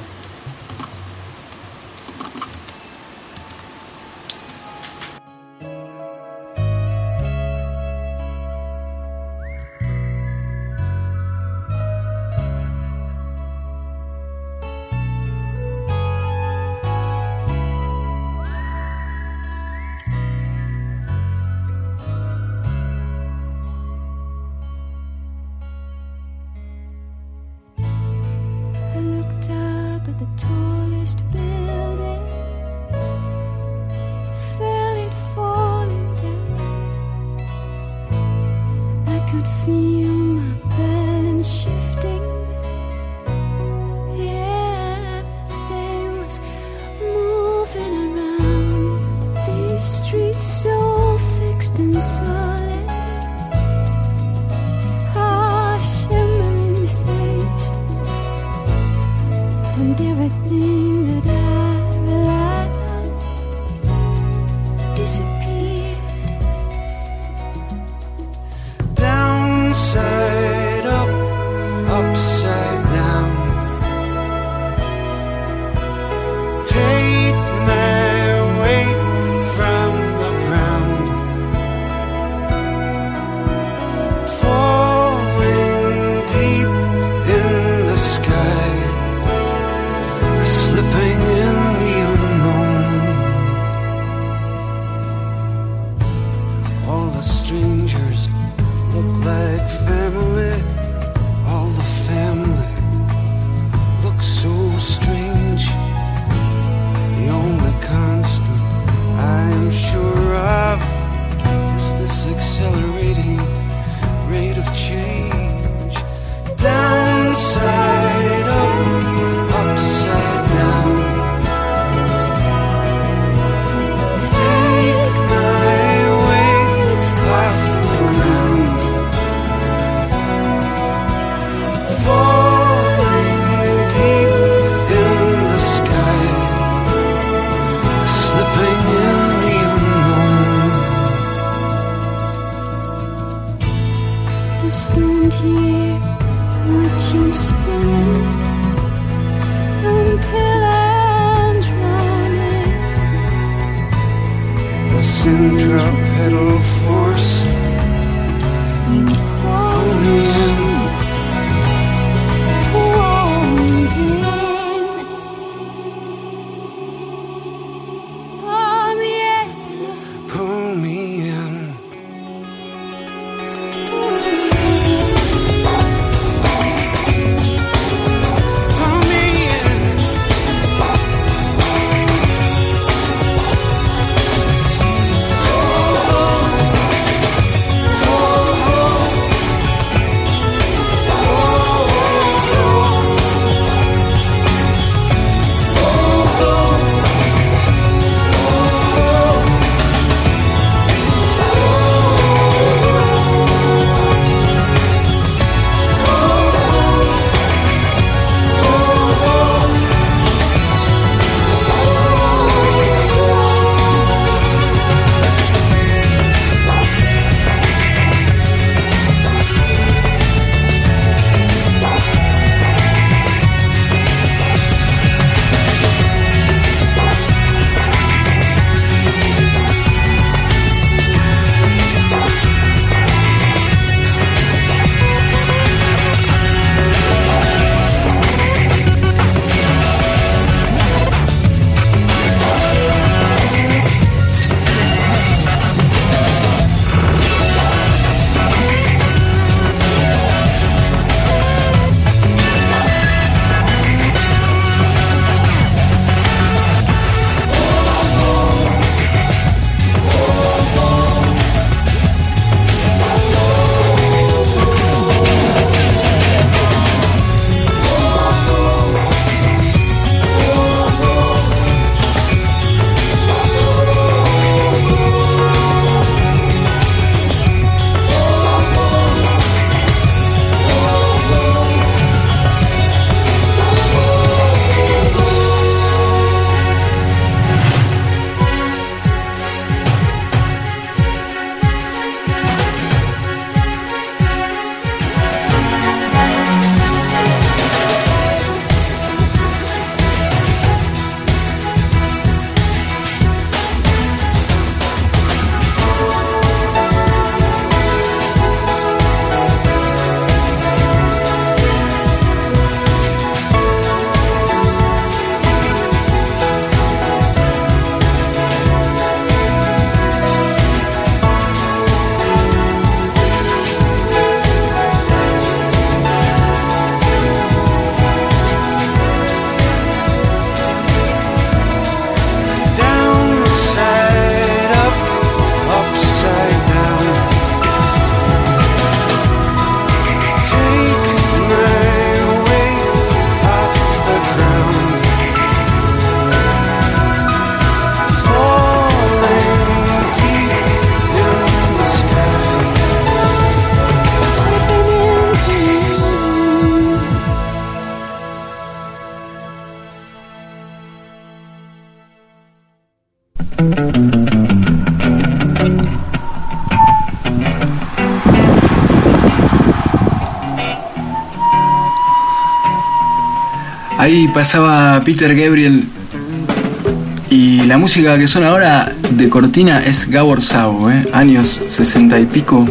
B: Ahí pasaba Peter Gabriel y la música que suena ahora de cortina es Gabor Szabo, ¿eh? Años sesenta y pico.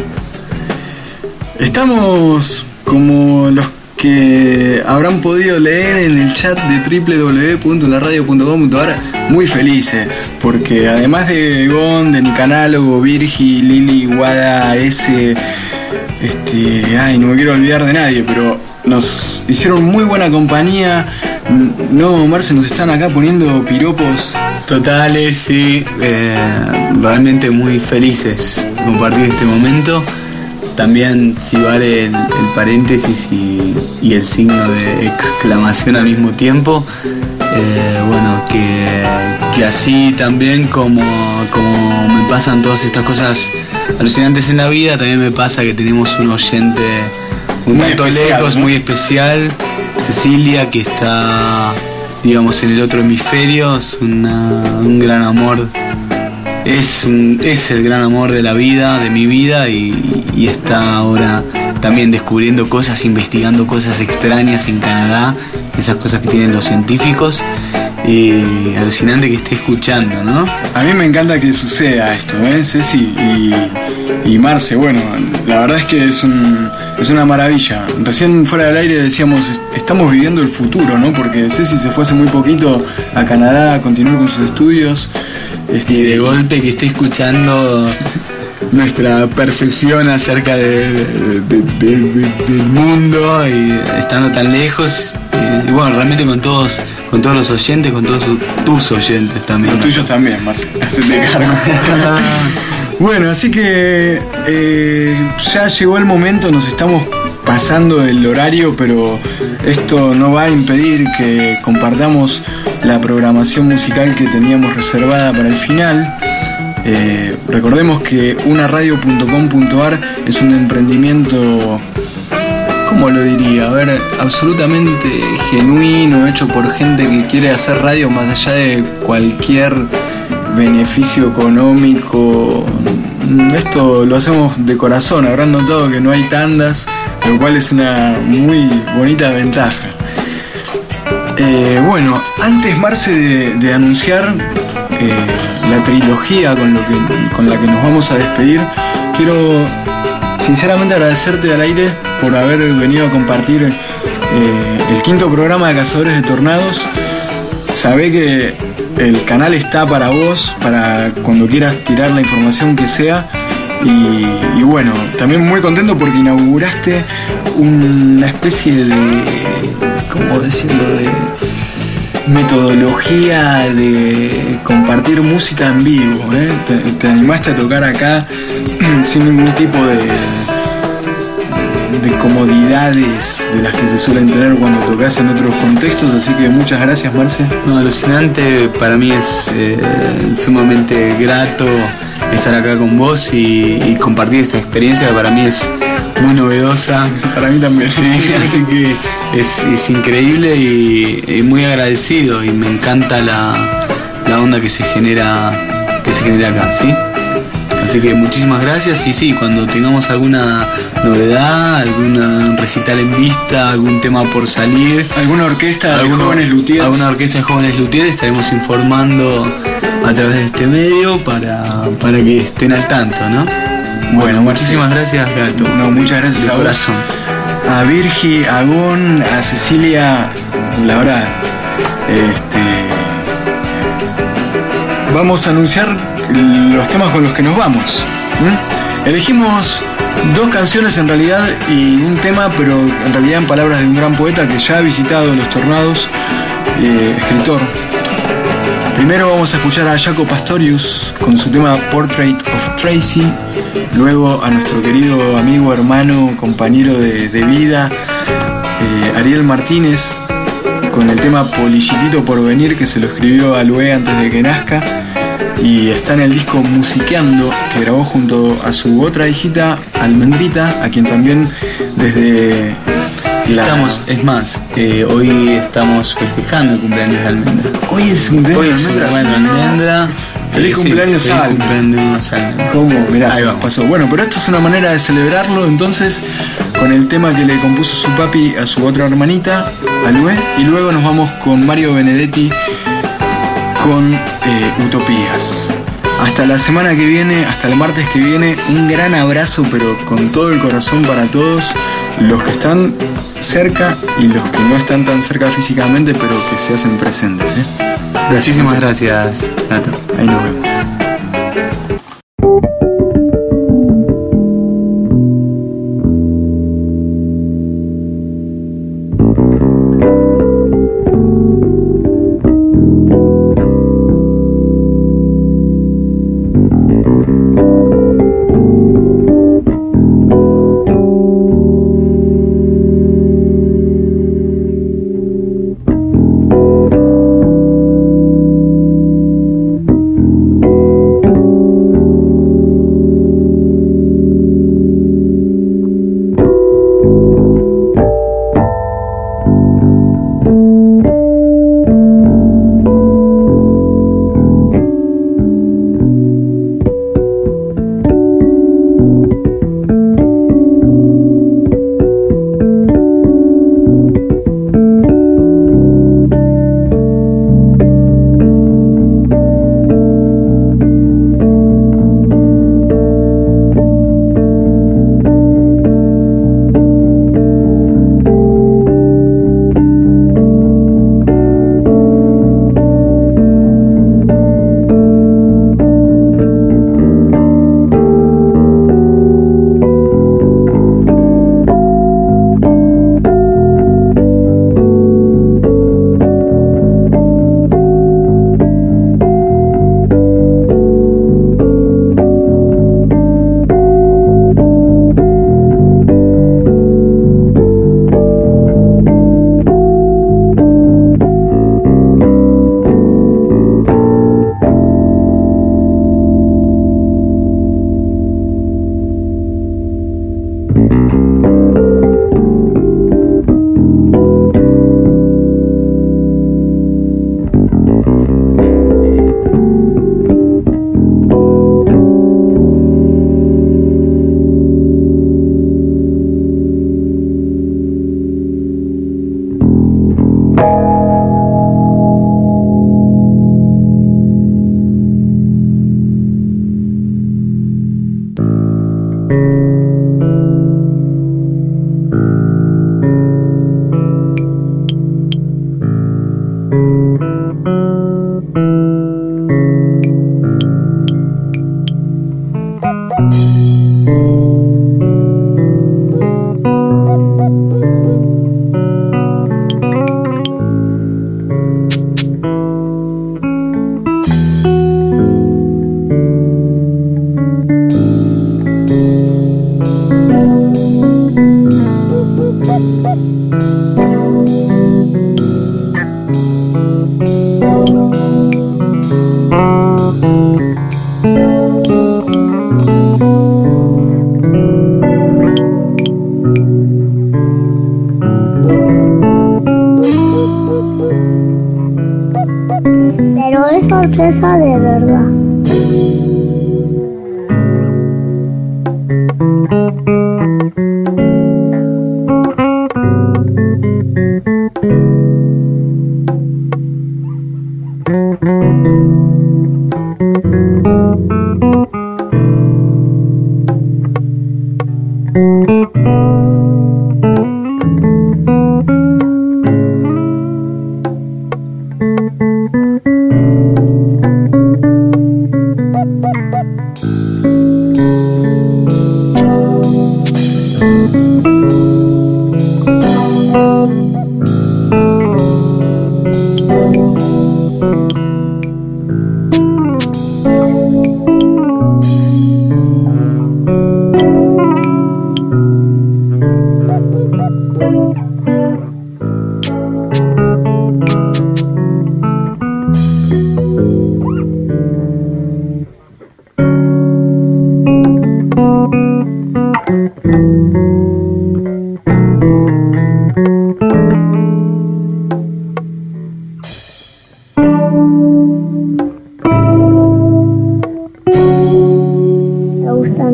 B: Estamos como los que habrán podido leer en el chat de doble u doble u doble u punto la radio punto com punto a r muy felices, porque además de Gon, de Nicanálogo, Virgi, Lili, Wada, S, este, ay, no me quiero olvidar de nadie, pero nos hicieron muy buena compañía. No, Marce, nos están acá poniendo piropos
C: totales, sí, eh, realmente muy felices de compartir este momento. También, si vale el, el paréntesis y, y el signo de exclamación al mismo tiempo, eh, bueno, que, que así también como, como me pasan todas estas cosas alucinantes en la vida, también me pasa que tenemos un oyente un
B: muy
C: tanto
B: especial,
C: lejos,
B: ¿no?
C: muy especial, Cecilia, que está, digamos, en el otro hemisferio. Es una, un gran amor. Es, un, es el gran amor de la vida, de mi vida, y, y está ahora también descubriendo cosas, investigando cosas extrañas en Canadá, esas cosas que tienen los científicos. Y alucinante que esté escuchando, ¿no?
B: A mí me encanta que suceda esto, ¿eh, Ceci? Y, y Marce, bueno, la verdad es que es, un, es una maravilla. Recién fuera del aire decíamos, estamos viviendo el futuro, ¿no? Porque Ceci se fue hace muy poquito a Canadá a continuar con sus estudios. Este,
C: Y de golpe que esté escuchando nuestra percepción acerca de, de, de, de, del mundo y estando tan lejos. Y, y bueno, realmente con todos, con todos los oyentes, con todos tus oyentes también.
B: Los tuyos también, Marce, hacete cargo. Bueno, así que eh, ya llegó el momento, nos estamos pasando el horario, pero esto no va a impedir que compartamos la programación musical que teníamos reservada para el final. Eh, recordemos que una radio punto com punto a r es un emprendimiento, ¿cómo lo diría? A ver, absolutamente genuino, hecho por gente que quiere hacer radio más allá de cualquier beneficio económico. Esto lo hacemos de corazón, habrán notado que no hay tandas, lo cual es una muy bonita ventaja. Eh, bueno, antes, Marce, de, de anunciar eh, la trilogía con, lo que, con la que nos vamos a despedir, quiero sinceramente agradecerte al aire por haber venido a compartir eh, el quinto programa de Cazadores de Tornados. Sabé que el canal está para vos, para cuando quieras tirar la información que sea. Y, y bueno, también muy contento porque inauguraste una especie de, ¿cómo decirlo?, de metodología de compartir música en vivo, ¿eh? Te, te animaste a tocar acá sin ningún tipo de, de comodidades de las que se suelen tener cuando tocas en otros contextos, así que muchas gracias, Marce.
C: No, alucinante, para mí es eh, sumamente grato estar acá con vos y, y compartir esta experiencia que para mí es muy novedosa.
B: Para mí también.
C: Sí, así que es, es increíble y, y muy agradecido, y me encanta la, la onda que se genera que se genera acá, ¿sí? Así que muchísimas gracias, y sí, cuando tengamos alguna novedad, algún recital en vista, algún tema por salir,
B: alguna orquesta de
C: alguno,
B: jóvenes luthieres,
C: alguna orquesta de jóvenes luthieres, estaremos informando a través de este medio para, para que estén al tanto, ¿no?
B: Bueno,
C: muchísimas gracias, Gato.
B: No, muchas gracias
C: de
B: a
C: corazón.
B: Vos, a Virgi, a Gon, a Cecilia, la verdad. Este, vamos a anunciar los temas con los que nos vamos. ¿Mm? Elegimos dos canciones en realidad y un tema, pero en realidad en palabras de un gran poeta que ya ha visitado Los Tornados, eh, escritor. Primero vamos a escuchar a Jaco Pastorius con su tema Portrait of Tracy. Luego a nuestro querido amigo, hermano, compañero de, de vida, eh, Ariel Martínez, con el tema Polillitito por venir, que se lo escribió a Lué antes de que nazca. Y está en el disco Musiqueando, que grabó junto a su otra hijita, Almendrita, a quien también desde... La...
C: Estamos, es más, eh, hoy estamos festejando el cumpleaños de Almendra.
B: Hoy es cumpleaños
C: Hoy
B: de
C: es
B: Almendra.
C: cumpleaños de Almendra.
B: Feliz
C: Sí,
B: cumpleaños,
C: feliz
B: Al.
C: cumpleaños, Al.
B: ¿Cómo? Mirá,
C: Ahí
B: se nos
C: vamos.
B: pasó. Bueno, pero esto es una manera de celebrarlo entonces con el tema que le compuso su papi a su otra hermanita, a Lue, y luego nos vamos con Mario Benedetti con eh, Utopías. Hasta la semana que viene, hasta el martes que viene, un gran abrazo, pero con todo el corazón para todos los que están cerca y los que no están tan cerca físicamente, pero que se hacen presentes. ¿eh?
C: Muchísimas gracias, Nato.
B: Ahí nos vemos.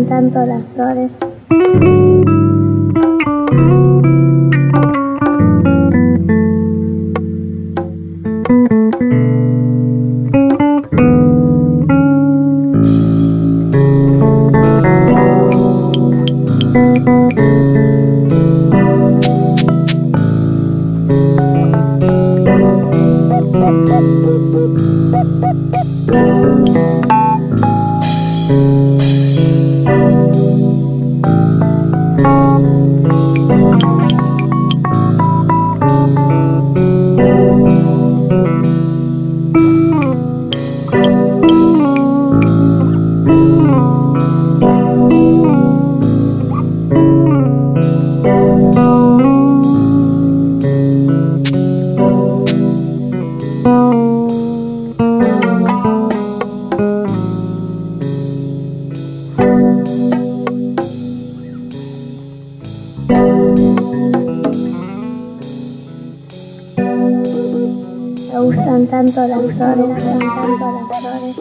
G: tanto las flores. Me gustan tanto las flores, me gustan tanto las flores.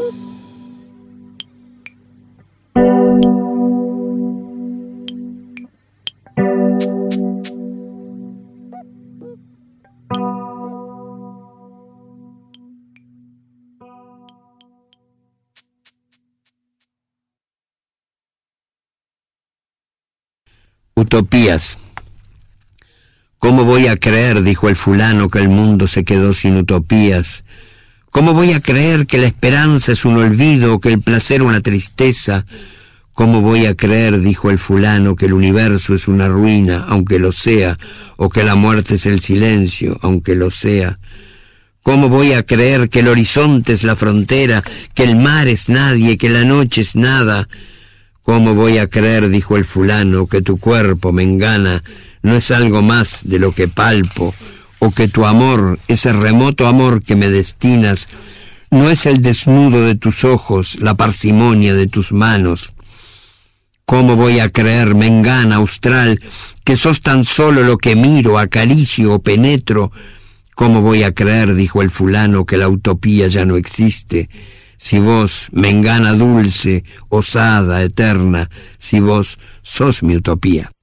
H: Utopías. ¿Cómo voy a creer, dijo el fulano, que el mundo se quedó sin utopías? ¿Cómo voy a creer que la esperanza es un olvido, que el placer una tristeza? ¿Cómo voy a creer, dijo el fulano, que el universo es una ruina, aunque lo sea, o que la muerte es el silencio, aunque lo sea? ¿Cómo voy a creer que el horizonte es la frontera, que el mar es nadie, que la noche es nada? ¿Cómo voy a creer, dijo el fulano, que tu cuerpo, mengana, no es algo más de lo que palpo, o que tu amor, ese remoto amor que me destinas, no es el desnudo de tus ojos, la parsimonia de tus manos? ¿Cómo voy a creer, mengana austral, que sos tan solo lo que miro, acaricio o penetro? ¿Cómo voy a creer, dijo el fulano, que la utopía ya no existe? Si vos, mengana dulce, osada, eterna, si vos sos mi utopía.